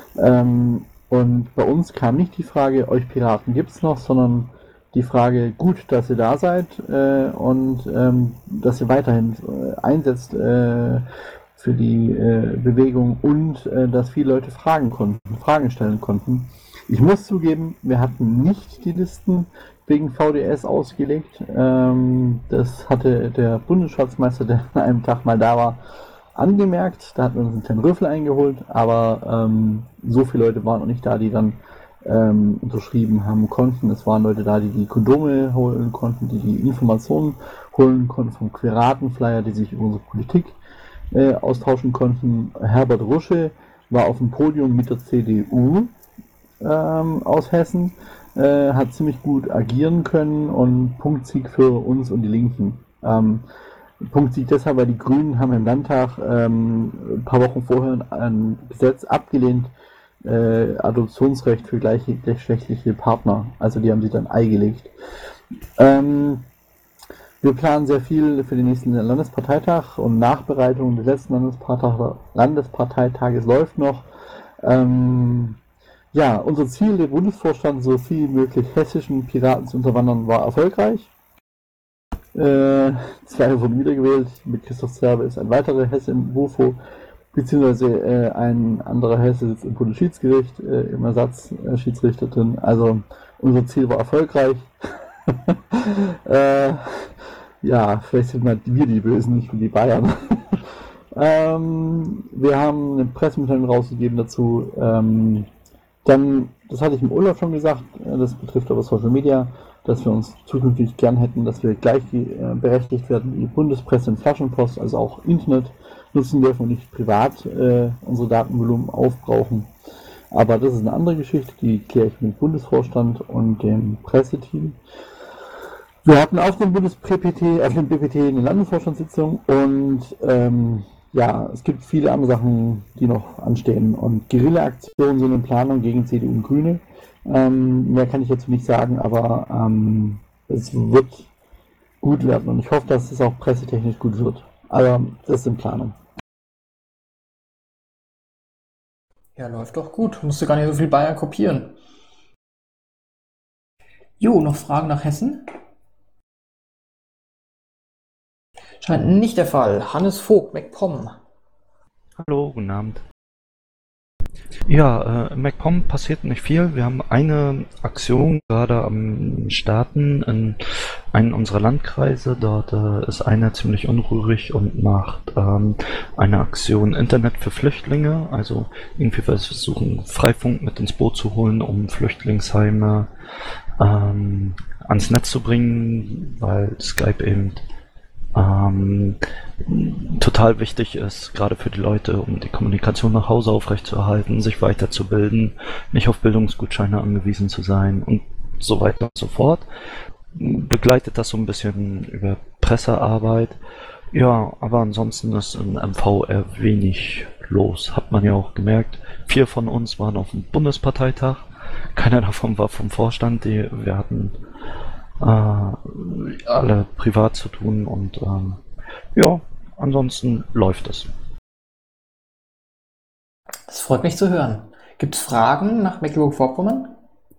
Und bei uns kam nicht die Frage, euch Piraten gibt's noch, sondern die Frage, gut, dass ihr da seid und dass ihr weiterhin einsetzt für die Bewegung und dass viele Leute Fragen stellen konnten. Ich muss zugeben, wir hatten nicht die Listen wegen VDS ausgelegt. Das hatte der Bundesschatzmeister, der an einem Tag mal da war, angemerkt. Da hatten wir uns einen kleinen Rüffel eingeholt, aber so viele Leute waren noch nicht da, die dann unterschrieben haben konnten. Es waren Leute da, die die Kondome holen konnten, die die Informationen holen konnten vom Piratenflyer, die sich über unsere Politik austauschen konnten. Herbert Rusche war auf dem Podium mit der CDU aus Hessen, hat ziemlich gut agieren können und Punktsieg für uns und die Linken. Punktsieg deshalb, weil die Grünen haben im Landtag ein paar Wochen vorher ein Gesetz abgelehnt, Adoptionsrecht für gleichgeschlechtliche Partner. Also die haben sich dann eingelegt. Wir planen sehr viel für den nächsten Landesparteitag und Nachbereitung des letzten Landesparteitages läuft noch. Ja, unser Ziel, der Bundesvorstand so viel wie möglich hessischen Piraten zu unterwandern, war erfolgreich. 2 wurden wiedergewählt. Mit Christoph Zerbe ist ein weiterer Hesse im BUFO, beziehungsweise ein anderer Hesse sitzt im Bundesschiedsgericht im Ersatzschiedsrichter drin. Also unser Ziel war erfolgreich. Ja, vielleicht sind wir die Bösen, nicht die Bayern. Wir haben eine Pressemitteilung rausgegeben dazu. Dann, das hatte ich im Urlaub schon gesagt, das betrifft aber Social Media, dass wir uns zukünftig gern hätten, dass wir gleich berechtigt werden wie Bundespresse und Flaschenpost, also auch Internet nutzen dürfen und nicht privat unsere Datenvolumen aufbrauchen. Aber das ist eine andere Geschichte, die kläre ich mit dem Bundesvorstand und dem Presseteam. Wir hatten auf dem BPT eine Landesvorstandssitzung und ja, es gibt viele andere Sachen, die noch anstehen und Guerilla-Aktionen sind in Planung gegen CDU und Grüne. Mehr kann ich jetzt nicht sagen, aber es wird gut werden und ich hoffe, dass es auch pressetechnisch gut wird. Aber das ist in Planung. Ja, läuft doch gut. Musst du gar nicht so viel Bayern kopieren. Jo, noch Fragen nach Hessen? Scheint nicht der Fall. Hannes Vogt, MacPom. Hallo, guten Abend. Ja, in MacPom passiert nicht viel. Wir haben eine Aktion gerade am Starten in einem unserer Landkreise. Dort ist einer ziemlich unruhig und macht eine Aktion Internet für Flüchtlinge. Also irgendwie versuchen, Freifunk mit ins Boot zu holen, um Flüchtlingsheime ans Netz zu bringen, weil Skype eben total wichtig ist, gerade für die Leute, um die Kommunikation nach Hause aufrechtzuerhalten, sich weiterzubilden, nicht auf Bildungsgutscheine angewiesen zu sein und so weiter und so fort. Begleitet das so ein bisschen über Pressearbeit. Ja, aber ansonsten ist im MV eher wenig los. Hat man ja auch gemerkt. 4 von uns waren auf dem Bundesparteitag. Keiner davon war vom Vorstand. Wir hatten alle privat zu tun und ja, ansonsten läuft es. Das freut mich zu hören. Gibt es Fragen nach Mecklenburg-Vorpommern?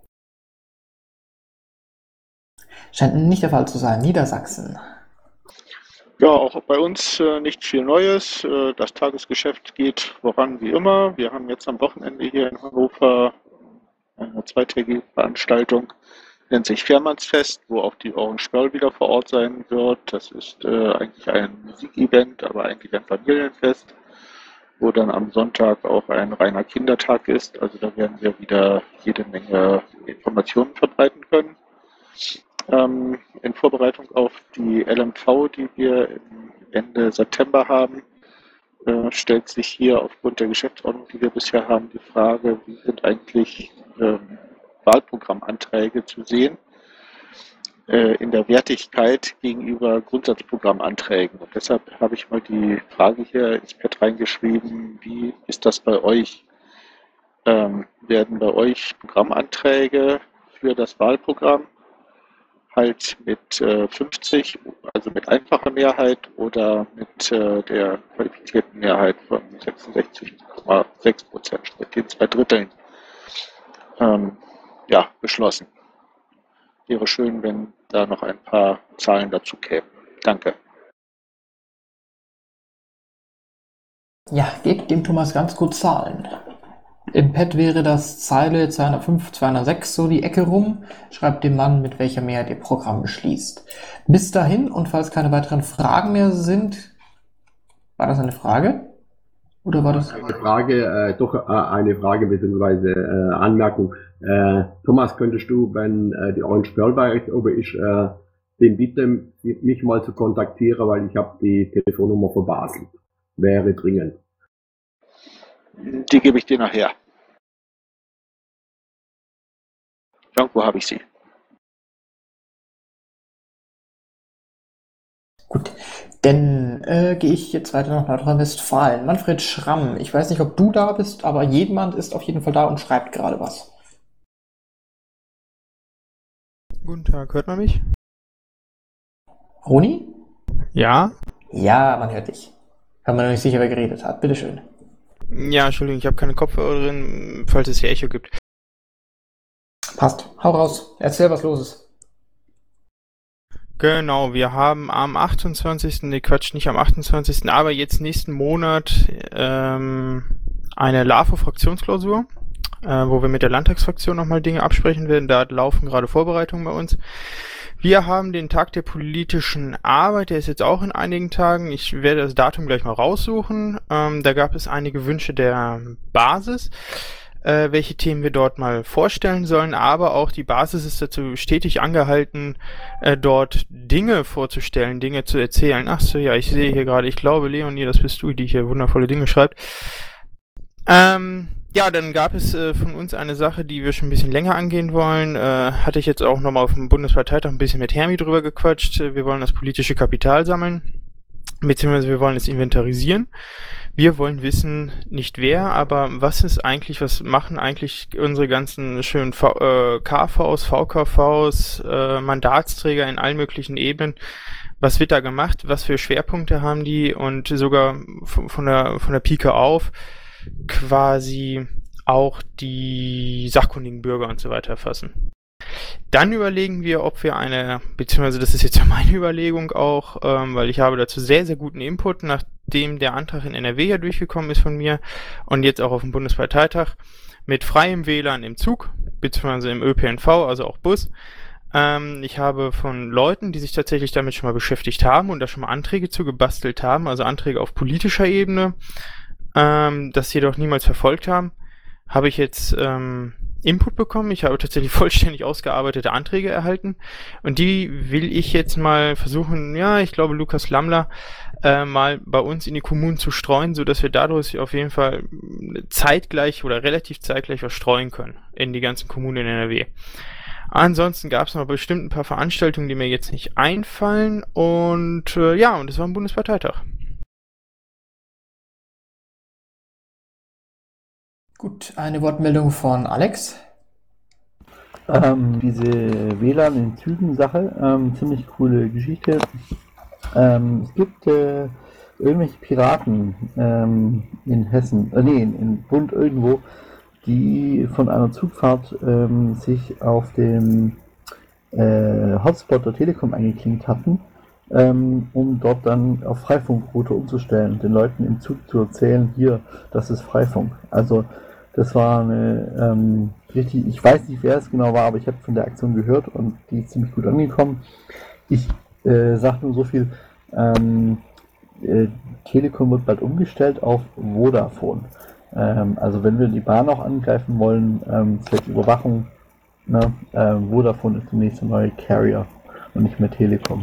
Scheint nicht der Fall zu sein. Niedersachsen. Ja, auch bei uns nicht viel Neues. Das Tagesgeschäft geht voran wie immer. Wir haben jetzt am Wochenende hier in Hannover eine zweitägige Veranstaltung, nennt sich Fährmannsfest, wo auch die Orange Pearl wieder vor Ort sein wird. Das ist eigentlich ein Musikevent, aber eigentlich ein Familienfest, wo dann am Sonntag auch ein reiner Kindertag ist. Also da werden wir wieder jede Menge Informationen verbreiten können. In Vorbereitung auf die LMV, die wir Ende September haben, stellt sich hier aufgrund der Geschäftsordnung, die wir bisher haben, die Frage, wie sind eigentlich Wahlprogrammanträge zu sehen in der Wertigkeit gegenüber Grundsatzprogrammanträgen. Und deshalb habe ich mal die Frage hier ins Pad reingeschrieben, wie ist das bei euch? Werden bei euch Programmanträge für das Wahlprogramm halt mit 50, also mit einfacher Mehrheit oder mit der qualifizierten Mehrheit von 66,6%, mit den 2/3 beschlossen. Wäre schön, wenn da noch ein paar Zahlen dazu kämen. Danke. Ja, gebt dem Thomas ganz kurz Zahlen. Im Pad wäre das Zeile 205, 206 so die Ecke rum. Schreibt dem Mann, mit welcher Mehrheit ihr Programm beschließt. Bis dahin, und falls keine weiteren Fragen mehr sind, war das eine Frage? Oder war das eine Frage, eine Frage bzw. Anmerkung. Thomas, könntest du, wenn die Orange Pearl bei euch oben ist, den bitte mich mal zu kontaktieren, weil ich habe die Telefonnummer verbaselt. Wäre dringend. Die gebe ich dir nachher. Irgendwo habe ich sie. Gut, dann gehe ich jetzt weiter nach Nordrhein-Westfalen. Manfred Schramm, ich weiß nicht, ob du da bist, aber jemand ist auf jeden Fall da und schreibt gerade was. Guten Tag, hört man mich? Roni? Ja? Ja, man hört dich. Kann man noch nicht sicher, wer geredet hat. Bitteschön. Ja, Entschuldigung, ich habe keine Kopfhörer drin, falls es hier Echo gibt. Passt, hau raus. Erzähl, was los ist. Genau, wir haben am 28., nicht am 28., aber jetzt nächsten Monat eine LAFO-Fraktionsklausur, wo wir mit der Landtagsfraktion nochmal Dinge absprechen werden. Da laufen gerade Vorbereitungen bei uns. Wir haben den Tag der politischen Arbeit, der ist jetzt auch in einigen Tagen. Ich werde das Datum gleich mal raussuchen. Da gab es einige Wünsche der Basis, welche Themen wir dort mal vorstellen sollen, aber auch die Basis ist dazu stetig angehalten, dort Dinge vorzustellen, Dinge zu erzählen. Ach so, ja, ich sehe hier gerade, ich glaube, Leonie, das bist du, die hier wundervolle Dinge schreibt. Ja, dann gab es von uns eine Sache, die wir schon ein bisschen länger angehen wollen. Hatte ich jetzt auch nochmal auf dem Bundesparteitag ein bisschen mit Hermi drüber gequatscht. Wir wollen das politische Kapital sammeln, beziehungsweise wir wollen es inventarisieren. Wir wollen wissen, nicht wer, aber was machen eigentlich unsere ganzen schönen KVs, VKVs, Mandatsträger in allen möglichen Ebenen? Was wird da gemacht? Was für Schwerpunkte haben die? Und sogar von der Pike auf quasi auch die sachkundigen Bürger und so weiter erfassen. Dann überlegen wir, ob wir beziehungsweise das ist jetzt ja meine Überlegung auch, weil ich habe dazu sehr, sehr guten Input, nachdem der Antrag in NRW ja durchgekommen ist von mir und jetzt auch auf dem Bundesparteitag, mit freiem WLAN im Zug, beziehungsweise im ÖPNV, also auch Bus. Ich habe von Leuten, die sich tatsächlich damit schon mal beschäftigt haben und da schon mal Anträge zu gebastelt haben, also Anträge auf politischer Ebene, das jedoch niemals verfolgt haben, habe ich jetzt Input bekommen. Ich habe tatsächlich vollständig ausgearbeitete Anträge erhalten und die will ich jetzt mal versuchen, ja, ich glaube Lukas Lammler, mal bei uns in die Kommunen zu streuen, sodass wir dadurch auf jeden Fall zeitgleich oder relativ zeitgleich was streuen können in die ganzen Kommunen in NRW. Ansonsten gab es noch bestimmt ein paar Veranstaltungen, die mir jetzt nicht einfallen und und es war ein Bundesparteitag. Gut, eine Wortmeldung von Alex. Diese WLAN in Zügen-Sache, ziemlich coole Geschichte. Es gibt irgendwelche Piraten in Hessen, in Bund irgendwo, die von einer Zugfahrt sich auf dem Hotspot der Telekom eingeklinkt hatten, um dort dann auf Freifunkroute umzustellen und den Leuten im Zug zu erzählen, hier, das ist Freifunk. Also das war eine ich weiß nicht, wer es genau war, aber ich habe von der Aktion gehört und die ist ziemlich gut angekommen. Ich sage nur so viel, Telekom wird bald umgestellt auf Vodafone. Also wenn wir die Bahn auch angreifen wollen, zwecks Überwachung, Vodafone ist der nächste neue Carrier und nicht mehr Telekom.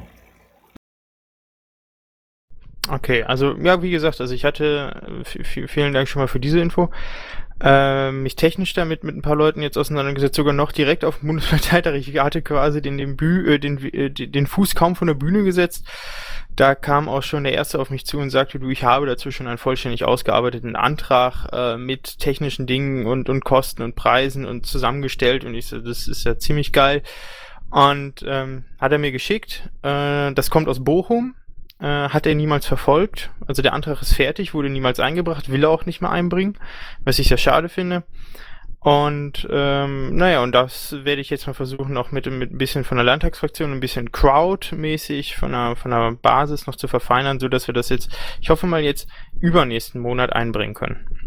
Okay, also ja, wie gesagt, also ich hatte, vielen Dank schon mal für diese Info, mich technisch damit mit ein paar Leuten jetzt auseinandergesetzt, sogar noch direkt auf dem Bundesparteitag. Ich hatte quasi den Fuß kaum von der Bühne gesetzt. Da kam auch schon der Erste auf mich zu und sagte, du, ich habe dazu schon einen vollständig ausgearbeiteten Antrag mit technischen Dingen und Kosten und Preisen und zusammengestellt und ich so, das ist ja ziemlich geil. Und hat er mir geschickt, das kommt aus Bochum. Hat er niemals verfolgt. Also der Antrag ist fertig, wurde niemals eingebracht, will er auch nicht mehr einbringen, was ich sehr schade finde. Und und das werde ich jetzt mal versuchen, auch mit ein bisschen von der Landtagsfraktion, ein bisschen Crowd-mäßig von der Basis noch zu verfeinern, so dass wir das jetzt, ich hoffe mal jetzt übernächsten Monat einbringen können.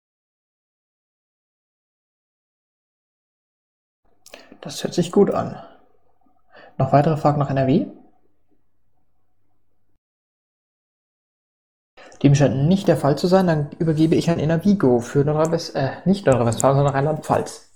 Das hört sich gut an. Noch weitere Fragen nach NRW? Dem scheint nicht der Fall zu sein. Dann übergebe ich an Enervigo für nicht Nordrhein-Westfalen, sondern Rheinland-Pfalz.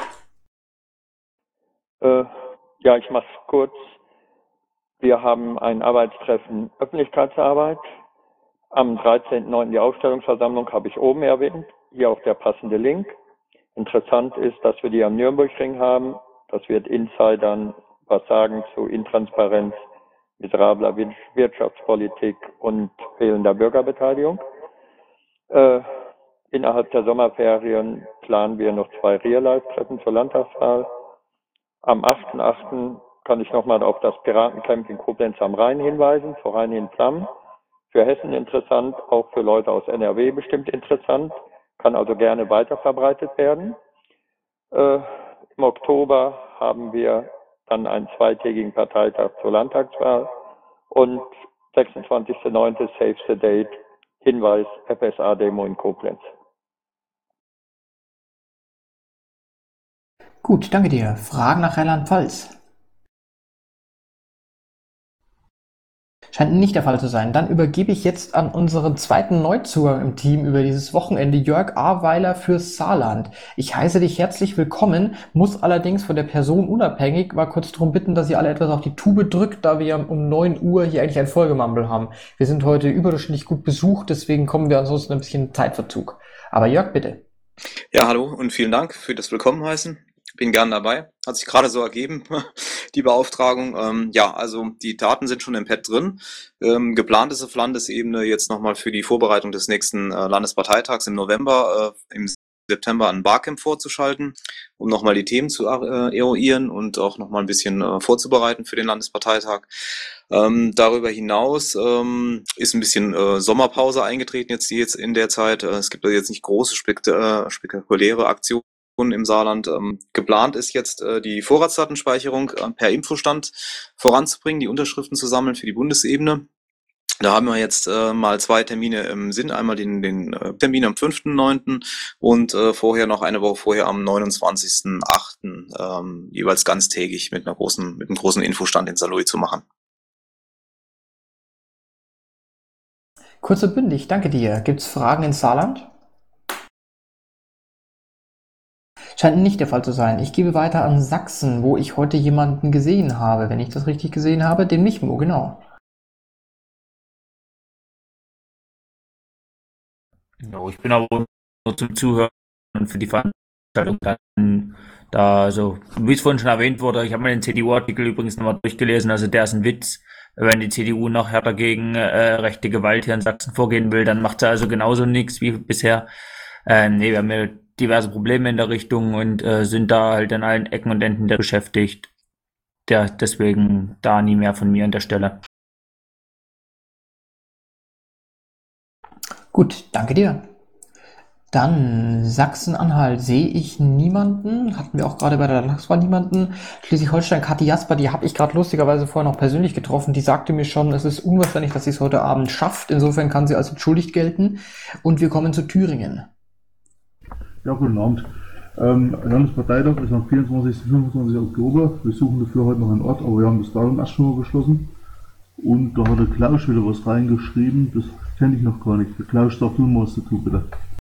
Ich mache es kurz. Wir haben ein Arbeitstreffen Öffentlichkeitsarbeit. Am 13.09. die Aufstellungsversammlung habe ich oben erwähnt. Hier auch der passende Link. Interessant ist, dass wir die am Nürnbergring haben. Das wird Insidern was sagen zu Intransparenz, miserabler Wirtschaftspolitik und fehlender Bürgerbeteiligung. Innerhalb der Sommerferien planen wir noch 2 Real-Life-Treffen zur Landtagswahl. Am 8.8. kann ich nochmal auf das Piratencamp in Koblenz am Rhein hinweisen, vor Rhein in Flammen. Für Hessen interessant, auch für Leute aus NRW bestimmt interessant, kann also gerne weiterverbreitet werden. Im Oktober haben wir dann einen 2-tägigen Parteitag zur Landtagswahl und 26.09. Save the Date, Hinweis FSA-Demo in Koblenz. Gut, danke dir. Fragen nach Rheinland-Pfalz? Scheint nicht der Fall zu sein. Dann übergebe ich jetzt an unseren zweiten Neuzugang im Team über dieses Wochenende, Jörg Ahrweiler fürs Saarland. Ich heiße dich herzlich willkommen, muss allerdings von der Person unabhängig mal kurz darum bitten, dass ihr alle etwas auf die Tube drückt, da wir um 9 Uhr hier eigentlich ein Folgemumble haben. Wir sind heute überdurchschnittlich gut besucht, deswegen kommen wir ansonsten ein bisschen Zeitverzug. Aber Jörg, bitte. Ja, hallo und vielen Dank für das Willkommenheißen. Bin gern dabei. Hat sich gerade so ergeben, die Beauftragung. Also die Daten sind schon im Pad drin. Geplant ist auf Landesebene jetzt nochmal für die Vorbereitung des nächsten Landesparteitags im November im September ein Barcamp vorzuschalten, um nochmal die Themen zu eruieren und auch nochmal ein bisschen vorzubereiten für den Landesparteitag. Darüber hinaus ist ein bisschen Sommerpause eingetreten jetzt in der Zeit. Es gibt jetzt nicht große spektakuläre Aktionen im Saarland. Geplant ist jetzt die Vorratsdatenspeicherung per Infostand voranzubringen, die Unterschriften zu sammeln für die Bundesebene. Da haben wir jetzt mal 2 Termine im Sinn. Einmal den Termin am 5.9. und vorher noch eine Woche vorher am 29.8. Jeweils ganztägig mit einem großen Infostand in Saarlouis zu machen. Kurz und bündig, danke dir. Gibt's Fragen ins Saarland? Scheint nicht der Fall zu sein. Ich gebe weiter an Sachsen, wo ich heute jemanden gesehen habe, wenn ich das richtig gesehen habe, den Michmo, genau. Ja, ich bin aber nur zum Zuhören und für die Veranstaltung dann da, also wie es vorhin schon erwähnt wurde, ich habe mir den CDU-Artikel übrigens nochmal durchgelesen, also der ist ein Witz. Wenn die CDU noch härter gegen rechte Gewalt hier in Sachsen vorgehen will, dann macht sie also genauso nichts wie bisher. Nee, wir haben ja diverse Probleme in der Richtung und sind da halt an allen Ecken und Enden beschäftigt. Deswegen da nie mehr von mir an der Stelle. Gut, danke dir. Dann Sachsen-Anhalt sehe ich niemanden. Hatten wir auch gerade bei der Landtagswahl niemanden. Schleswig-Holstein, Kathi Jasper, die habe ich gerade lustigerweise vorher noch persönlich getroffen. Die sagte mir schon, es ist unwahrscheinlich, dass sie es heute Abend schafft. Insofern kann sie als entschuldigt gelten. Und wir kommen zu Thüringen. Ja, guten Abend. Landesparteitag ist am 24. und 25. Oktober. Wir suchen dafür heute noch einen Ort, aber wir haben das Datum erst schon mal beschlossen. Und da hat der Klaus wieder was reingeschrieben, das kenne ich noch gar nicht. Der Klaus, sag du mal was dazu, bitte.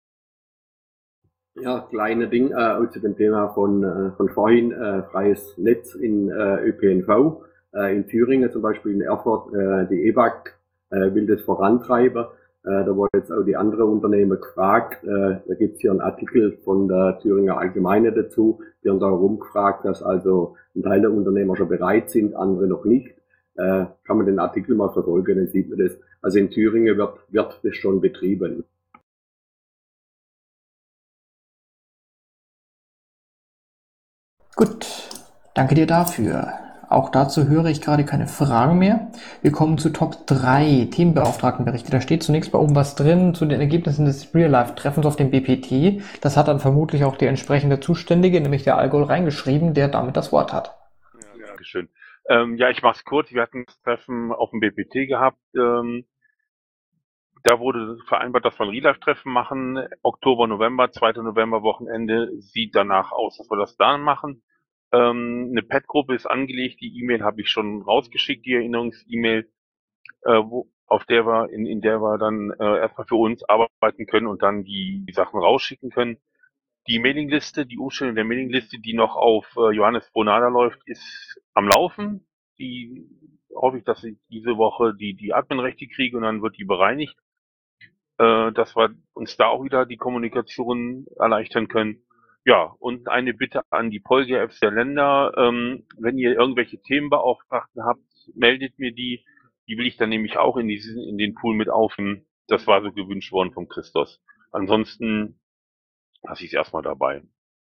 Ja, kleine Ding zu dem Thema von vorhin, freies Netz in ÖPNV. In Thüringen zum Beispiel, in Erfurt, die EBAG will das vorantreiben. Da wurde jetzt auch die andere Unternehmen gefragt. Da gibt's hier einen Artikel von der Thüringer Allgemeine dazu. Die haben da rumgefragt, dass also ein Teil der Unternehmer schon bereit sind, andere noch nicht. Kann man den Artikel mal verfolgen, dann sieht man das. Also in Thüringen wird das schon betrieben. Gut, danke dir dafür. Auch dazu höre ich gerade keine Fragen mehr. Wir kommen zu Top 3 Themenbeauftragtenberichte. Da steht zunächst bei oben was drin zu den Ergebnissen des Real-Life-Treffens auf dem BPT. Das hat dann vermutlich auch der entsprechende Zuständige, nämlich der Allgäu, reingeschrieben, der damit das Wort hat. Ja, Dankeschön. Ja, ich mach's kurz. Wir hatten das Treffen auf dem BPT gehabt. Da wurde vereinbart, dass wir ein Real-Life-Treffen machen. Oktober, November, 2. November Wochenende sieht danach aus, dass wir das dann machen. Eine Pet-Gruppe ist angelegt, die E-Mail habe ich schon rausgeschickt, die Erinnerungs-E-Mail, in der wir dann erstmal für uns arbeiten können und dann die Sachen rausschicken können. Die Mailingliste, die Umstellung der Mailingliste, die noch auf Johannes Bonada läuft, ist am Laufen. Die hoffe ich, dass ich diese Woche die Adminrechte kriege und dann wird die bereinigt, dass wir uns da auch wieder die Kommunikation erleichtern können. Ja, und eine Bitte an die Polgia-Apps der Länder, wenn ihr irgendwelche Themenbeauftragten habt, meldet mir die. Die will ich dann nämlich auch in den Pool mit aufnehmen. Das war so gewünscht worden von Christos. Ansonsten lasse ich es erstmal dabei.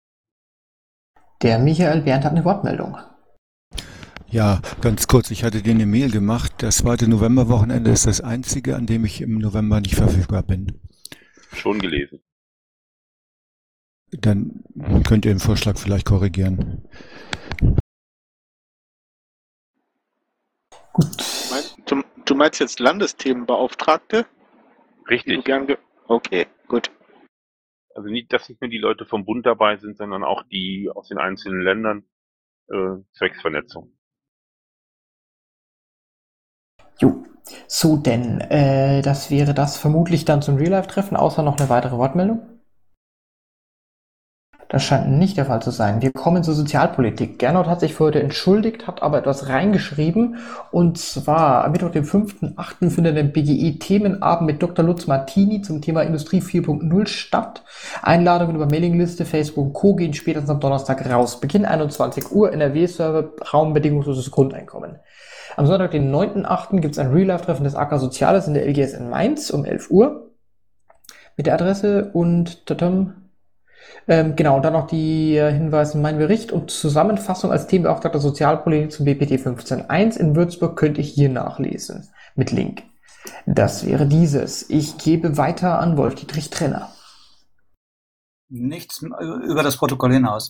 Der Michael Berndt hat eine Wortmeldung. Ja, ganz kurz, ich hatte dir eine Mail gemacht. Das 2. Novemberwochenende ist das einzige, an dem ich im November nicht verfügbar bin. Schon gelesen. Dann könnt ihr den Vorschlag vielleicht korrigieren. Gut. Du meinst jetzt Landesthemenbeauftragte? Richtig. Okay, gut. Also nicht, dass nicht nur die Leute vom Bund dabei sind, sondern auch die aus den einzelnen Ländern, zwecks Vernetzung. Jo, so denn, das wäre das vermutlich dann zum Real-Life-Treffen, außer noch eine weitere Wortmeldung? Das scheint nicht der Fall zu sein. Wir kommen zur Sozialpolitik. Gernot hat sich für heute entschuldigt, hat aber etwas reingeschrieben. Und zwar am Mittwoch, dem 5.8. findet der BGE-Themenabend mit Dr. Lutz Martini zum Thema Industrie 4.0 statt. Einladungen über Mailingliste, Facebook und Co. gehen spätestens am Donnerstag raus. Beginn 21 Uhr, NRW-Server, Raumbedingungsloses Grundeinkommen. Am Sonntag, den 9.8. gibt es ein Real-Life-Treffen des AK Soziales in der LGS in Mainz um 11 Uhr. Mit der Adresse und Genau, und dann noch die Hinweise in meinen Bericht und Zusammenfassung als Themenbeauftragter Sozialpolitik zum BPT 15.1 in Würzburg könnt ihr hier nachlesen. Mit Link. Das wäre dieses. Ich gebe weiter an Wolf-Dietrich Trenner. Nichts über das Protokoll hinaus.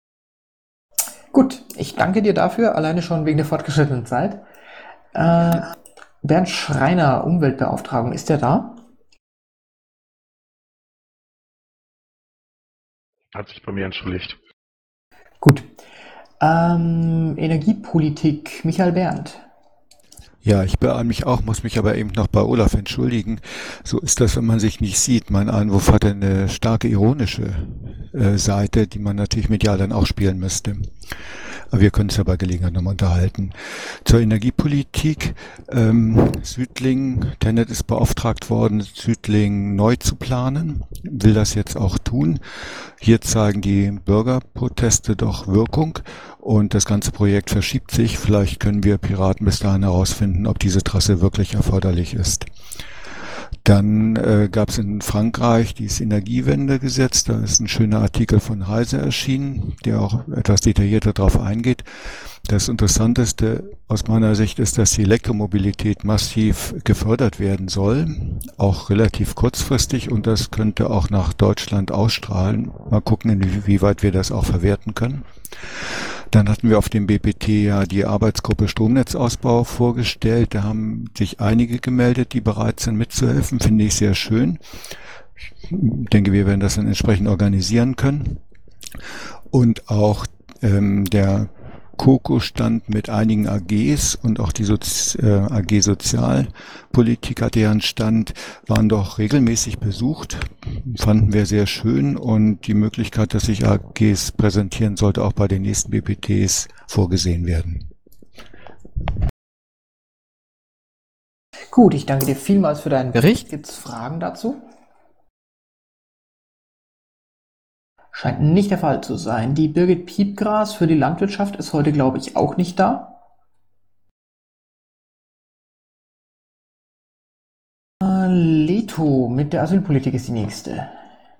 Gut, ich danke dir dafür, alleine schon wegen der fortgeschrittenen Zeit. Bernd Schreiner, Umweltbeauftragung, ist der da? Hat sich bei mir entschuldigt. Gut. Energiepolitik, Michael Berndt. Ja, ich beeile mich auch, muss mich aber eben noch bei Olaf entschuldigen. So ist das, wenn man sich nicht sieht. Mein Einwurf hatte eine starke ironische Seite, die man natürlich medial dann auch spielen müsste. Aber wir können es ja bei Gelegenheit nochmal unterhalten. Zur Energiepolitik. Südling, TenneT ist beauftragt worden, Südling neu zu planen, will das jetzt auch tun. Hier zeigen die Bürgerproteste doch Wirkung und das ganze Projekt verschiebt sich. Vielleicht können wir Piraten bis dahin herausfinden, ob diese Trasse wirklich erforderlich ist. Dann gab es in Frankreich dieses Energiewendegesetz. Da ist ein schöner Artikel von Heise erschienen, der auch etwas detaillierter darauf eingeht. Das Interessanteste aus meiner Sicht ist, dass die Elektromobilität massiv gefördert werden soll, auch relativ kurzfristig, und das könnte auch nach Deutschland ausstrahlen. Mal gucken, inwieweit wir das auch verwerten können. Dann hatten wir auf dem BPT ja die Arbeitsgruppe Stromnetzausbau vorgestellt. Da haben sich einige gemeldet, die bereit sind mitzuhelfen. Finde ich sehr schön. Ich denke, wir werden das dann entsprechend organisieren können. Und auch der COCO-Stand mit einigen AGs und auch die AG Sozialpolitik hatte ja einen Stand, waren doch regelmäßig besucht, fanden wir sehr schön, und die Möglichkeit, dass sich AGs präsentieren, sollte auch bei den nächsten BPTs vorgesehen werden. Gut, ich danke dir vielmals für deinen Bericht. Gibt es Fragen dazu? Scheint nicht der Fall zu sein. Die Birgit Piepgras für die Landwirtschaft ist heute, glaube ich, auch nicht da. Leto mit der Asylpolitik ist die nächste.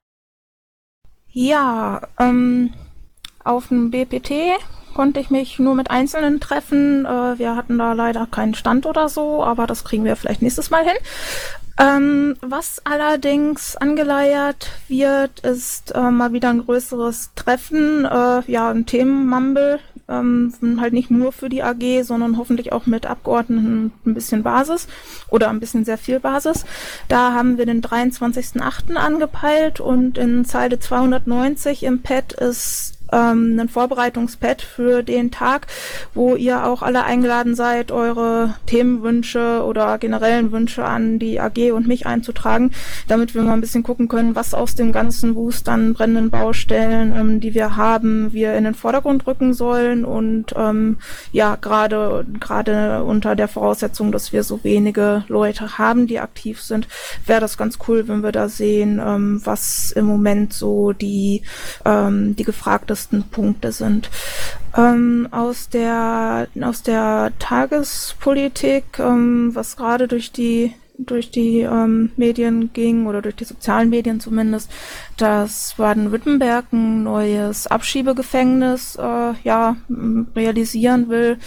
Ja, auf dem BPT konnte ich mich nur mit Einzelnen treffen. Wir hatten da leider keinen Stand oder so, aber das kriegen wir vielleicht nächstes Mal hin. Was allerdings angeleiert wird, ist mal wieder ein größeres Treffen, ein Themenmumble, halt nicht nur für die AG, sondern hoffentlich auch mit Abgeordneten ein bisschen Basis oder ein bisschen sehr viel Basis. Da haben wir den 23.08. angepeilt und in Zeile 290 im Pad ist ein Vorbereitungspad für den Tag, wo ihr auch alle eingeladen seid, eure Themenwünsche oder generellen Wünsche an die AG und mich einzutragen, damit wir mal ein bisschen gucken können, was aus dem ganzen Wust an brennenden Baustellen, die wir haben, wir in den Vordergrund rücken sollen, und gerade unter der Voraussetzung, dass wir so wenige Leute haben, die aktiv sind, wäre das ganz cool, wenn wir da sehen, was im Moment so die gefragtesten Punkte sind. Aus der Tagespolitik, was gerade durch die Medien ging, oder durch die sozialen Medien zumindest, dass Baden-Württemberg ein neues Abschiebegefängnis realisieren will.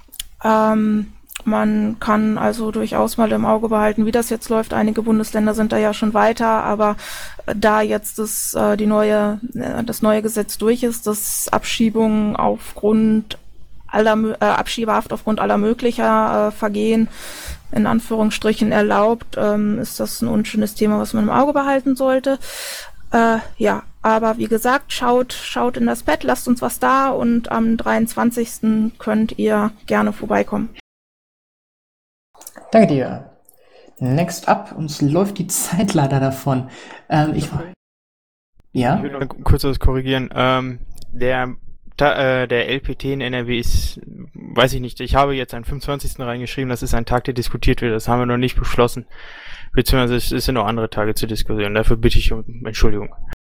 Man kann also durchaus mal im Auge behalten, wie das jetzt läuft. Einige Bundesländer sind da ja schon weiter, aber da jetzt das neue Gesetz durch ist, dass Abschiebungen Abschiebehaft aufgrund aller möglicher Vergehen in Anführungsstrichen erlaubt, ist das ein unschönes Thema, was man im Auge behalten sollte. Aber wie gesagt, schaut in das Pad, lasst uns was da, und am 23. könnt ihr gerne vorbeikommen. Danke dir. Next up, uns läuft die Zeit leider davon. Ich will noch kurz was korrigieren. Der LPT in NRW ist, weiß ich nicht, ich habe jetzt einen 25. reingeschrieben, das ist ein Tag, der diskutiert wird, das haben wir noch nicht beschlossen. Beziehungsweise es sind noch andere Tage zur Diskussion, dafür bitte ich um Entschuldigung.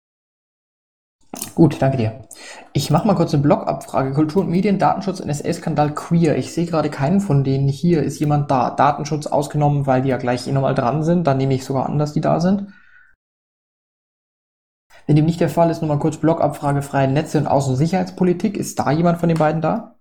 Gut, danke dir. Ich mache mal kurz eine Blog-Abfrage. Kultur und Medien, Datenschutz, NSA-Skandal, Queer. Ich sehe gerade keinen von denen hier. Ist jemand da? Datenschutz ausgenommen, weil die ja gleich nochmal dran sind. Dann nehme ich sogar an, dass die da sind. Wenn dem nicht der Fall ist, nochmal kurz Blockabfrage, freie Netze und Außensicherheitspolitik. Ist da jemand von den beiden da?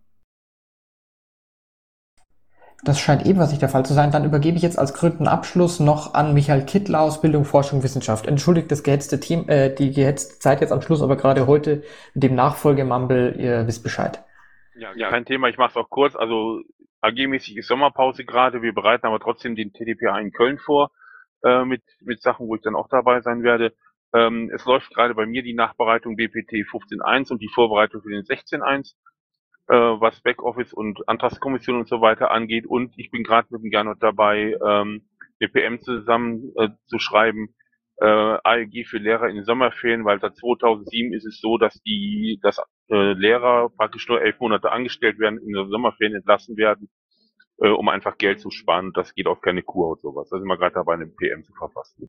Das scheint ebenfalls nicht der Fall zu sein. Dann übergebe ich jetzt als krönenden Abschluss noch an Michael Kittler aus Bildung, Forschung, Wissenschaft. Entschuldigt das gehetzte Team, die gehetzte Zeit jetzt am Schluss, aber gerade heute mit dem Nachfolgemumble, ihr wisst Bescheid. Ja, kein Thema, ich mache es auch kurz. Also AG-mäßig ist Sommerpause gerade. Wir bereiten aber trotzdem den TDPA in Köln vor mit Sachen, wo ich dann auch dabei sein werde. Es läuft gerade bei mir die Nachbereitung BPT 15.1 und die Vorbereitung für den 16.1, was Backoffice und Antragskommission und so weiter angeht. Und ich bin gerade mit dem Gernot dabei, eine PM zusammen zu schreiben, ALG für Lehrer in den Sommerferien, weil seit 2007 ist es so, dass Lehrer praktisch nur 11 Monate angestellt werden, in den Sommerferien entlassen werden, um einfach Geld zu sparen. Und das geht auf keine Kur und sowas. Da sind wir gerade dabei, eine PM zu verfassen.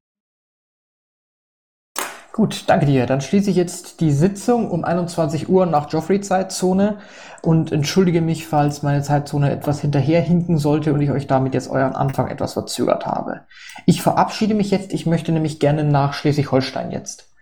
Gut, danke dir. Dann schließe ich jetzt die Sitzung um 21 Uhr nach Joffrey-Zeitzone und entschuldige mich, falls meine Zeitzone etwas hinterherhinken sollte und ich euch damit jetzt euren Anfang etwas verzögert habe. Ich verabschiede mich jetzt. Ich möchte nämlich gerne nach Schleswig-Holstein jetzt.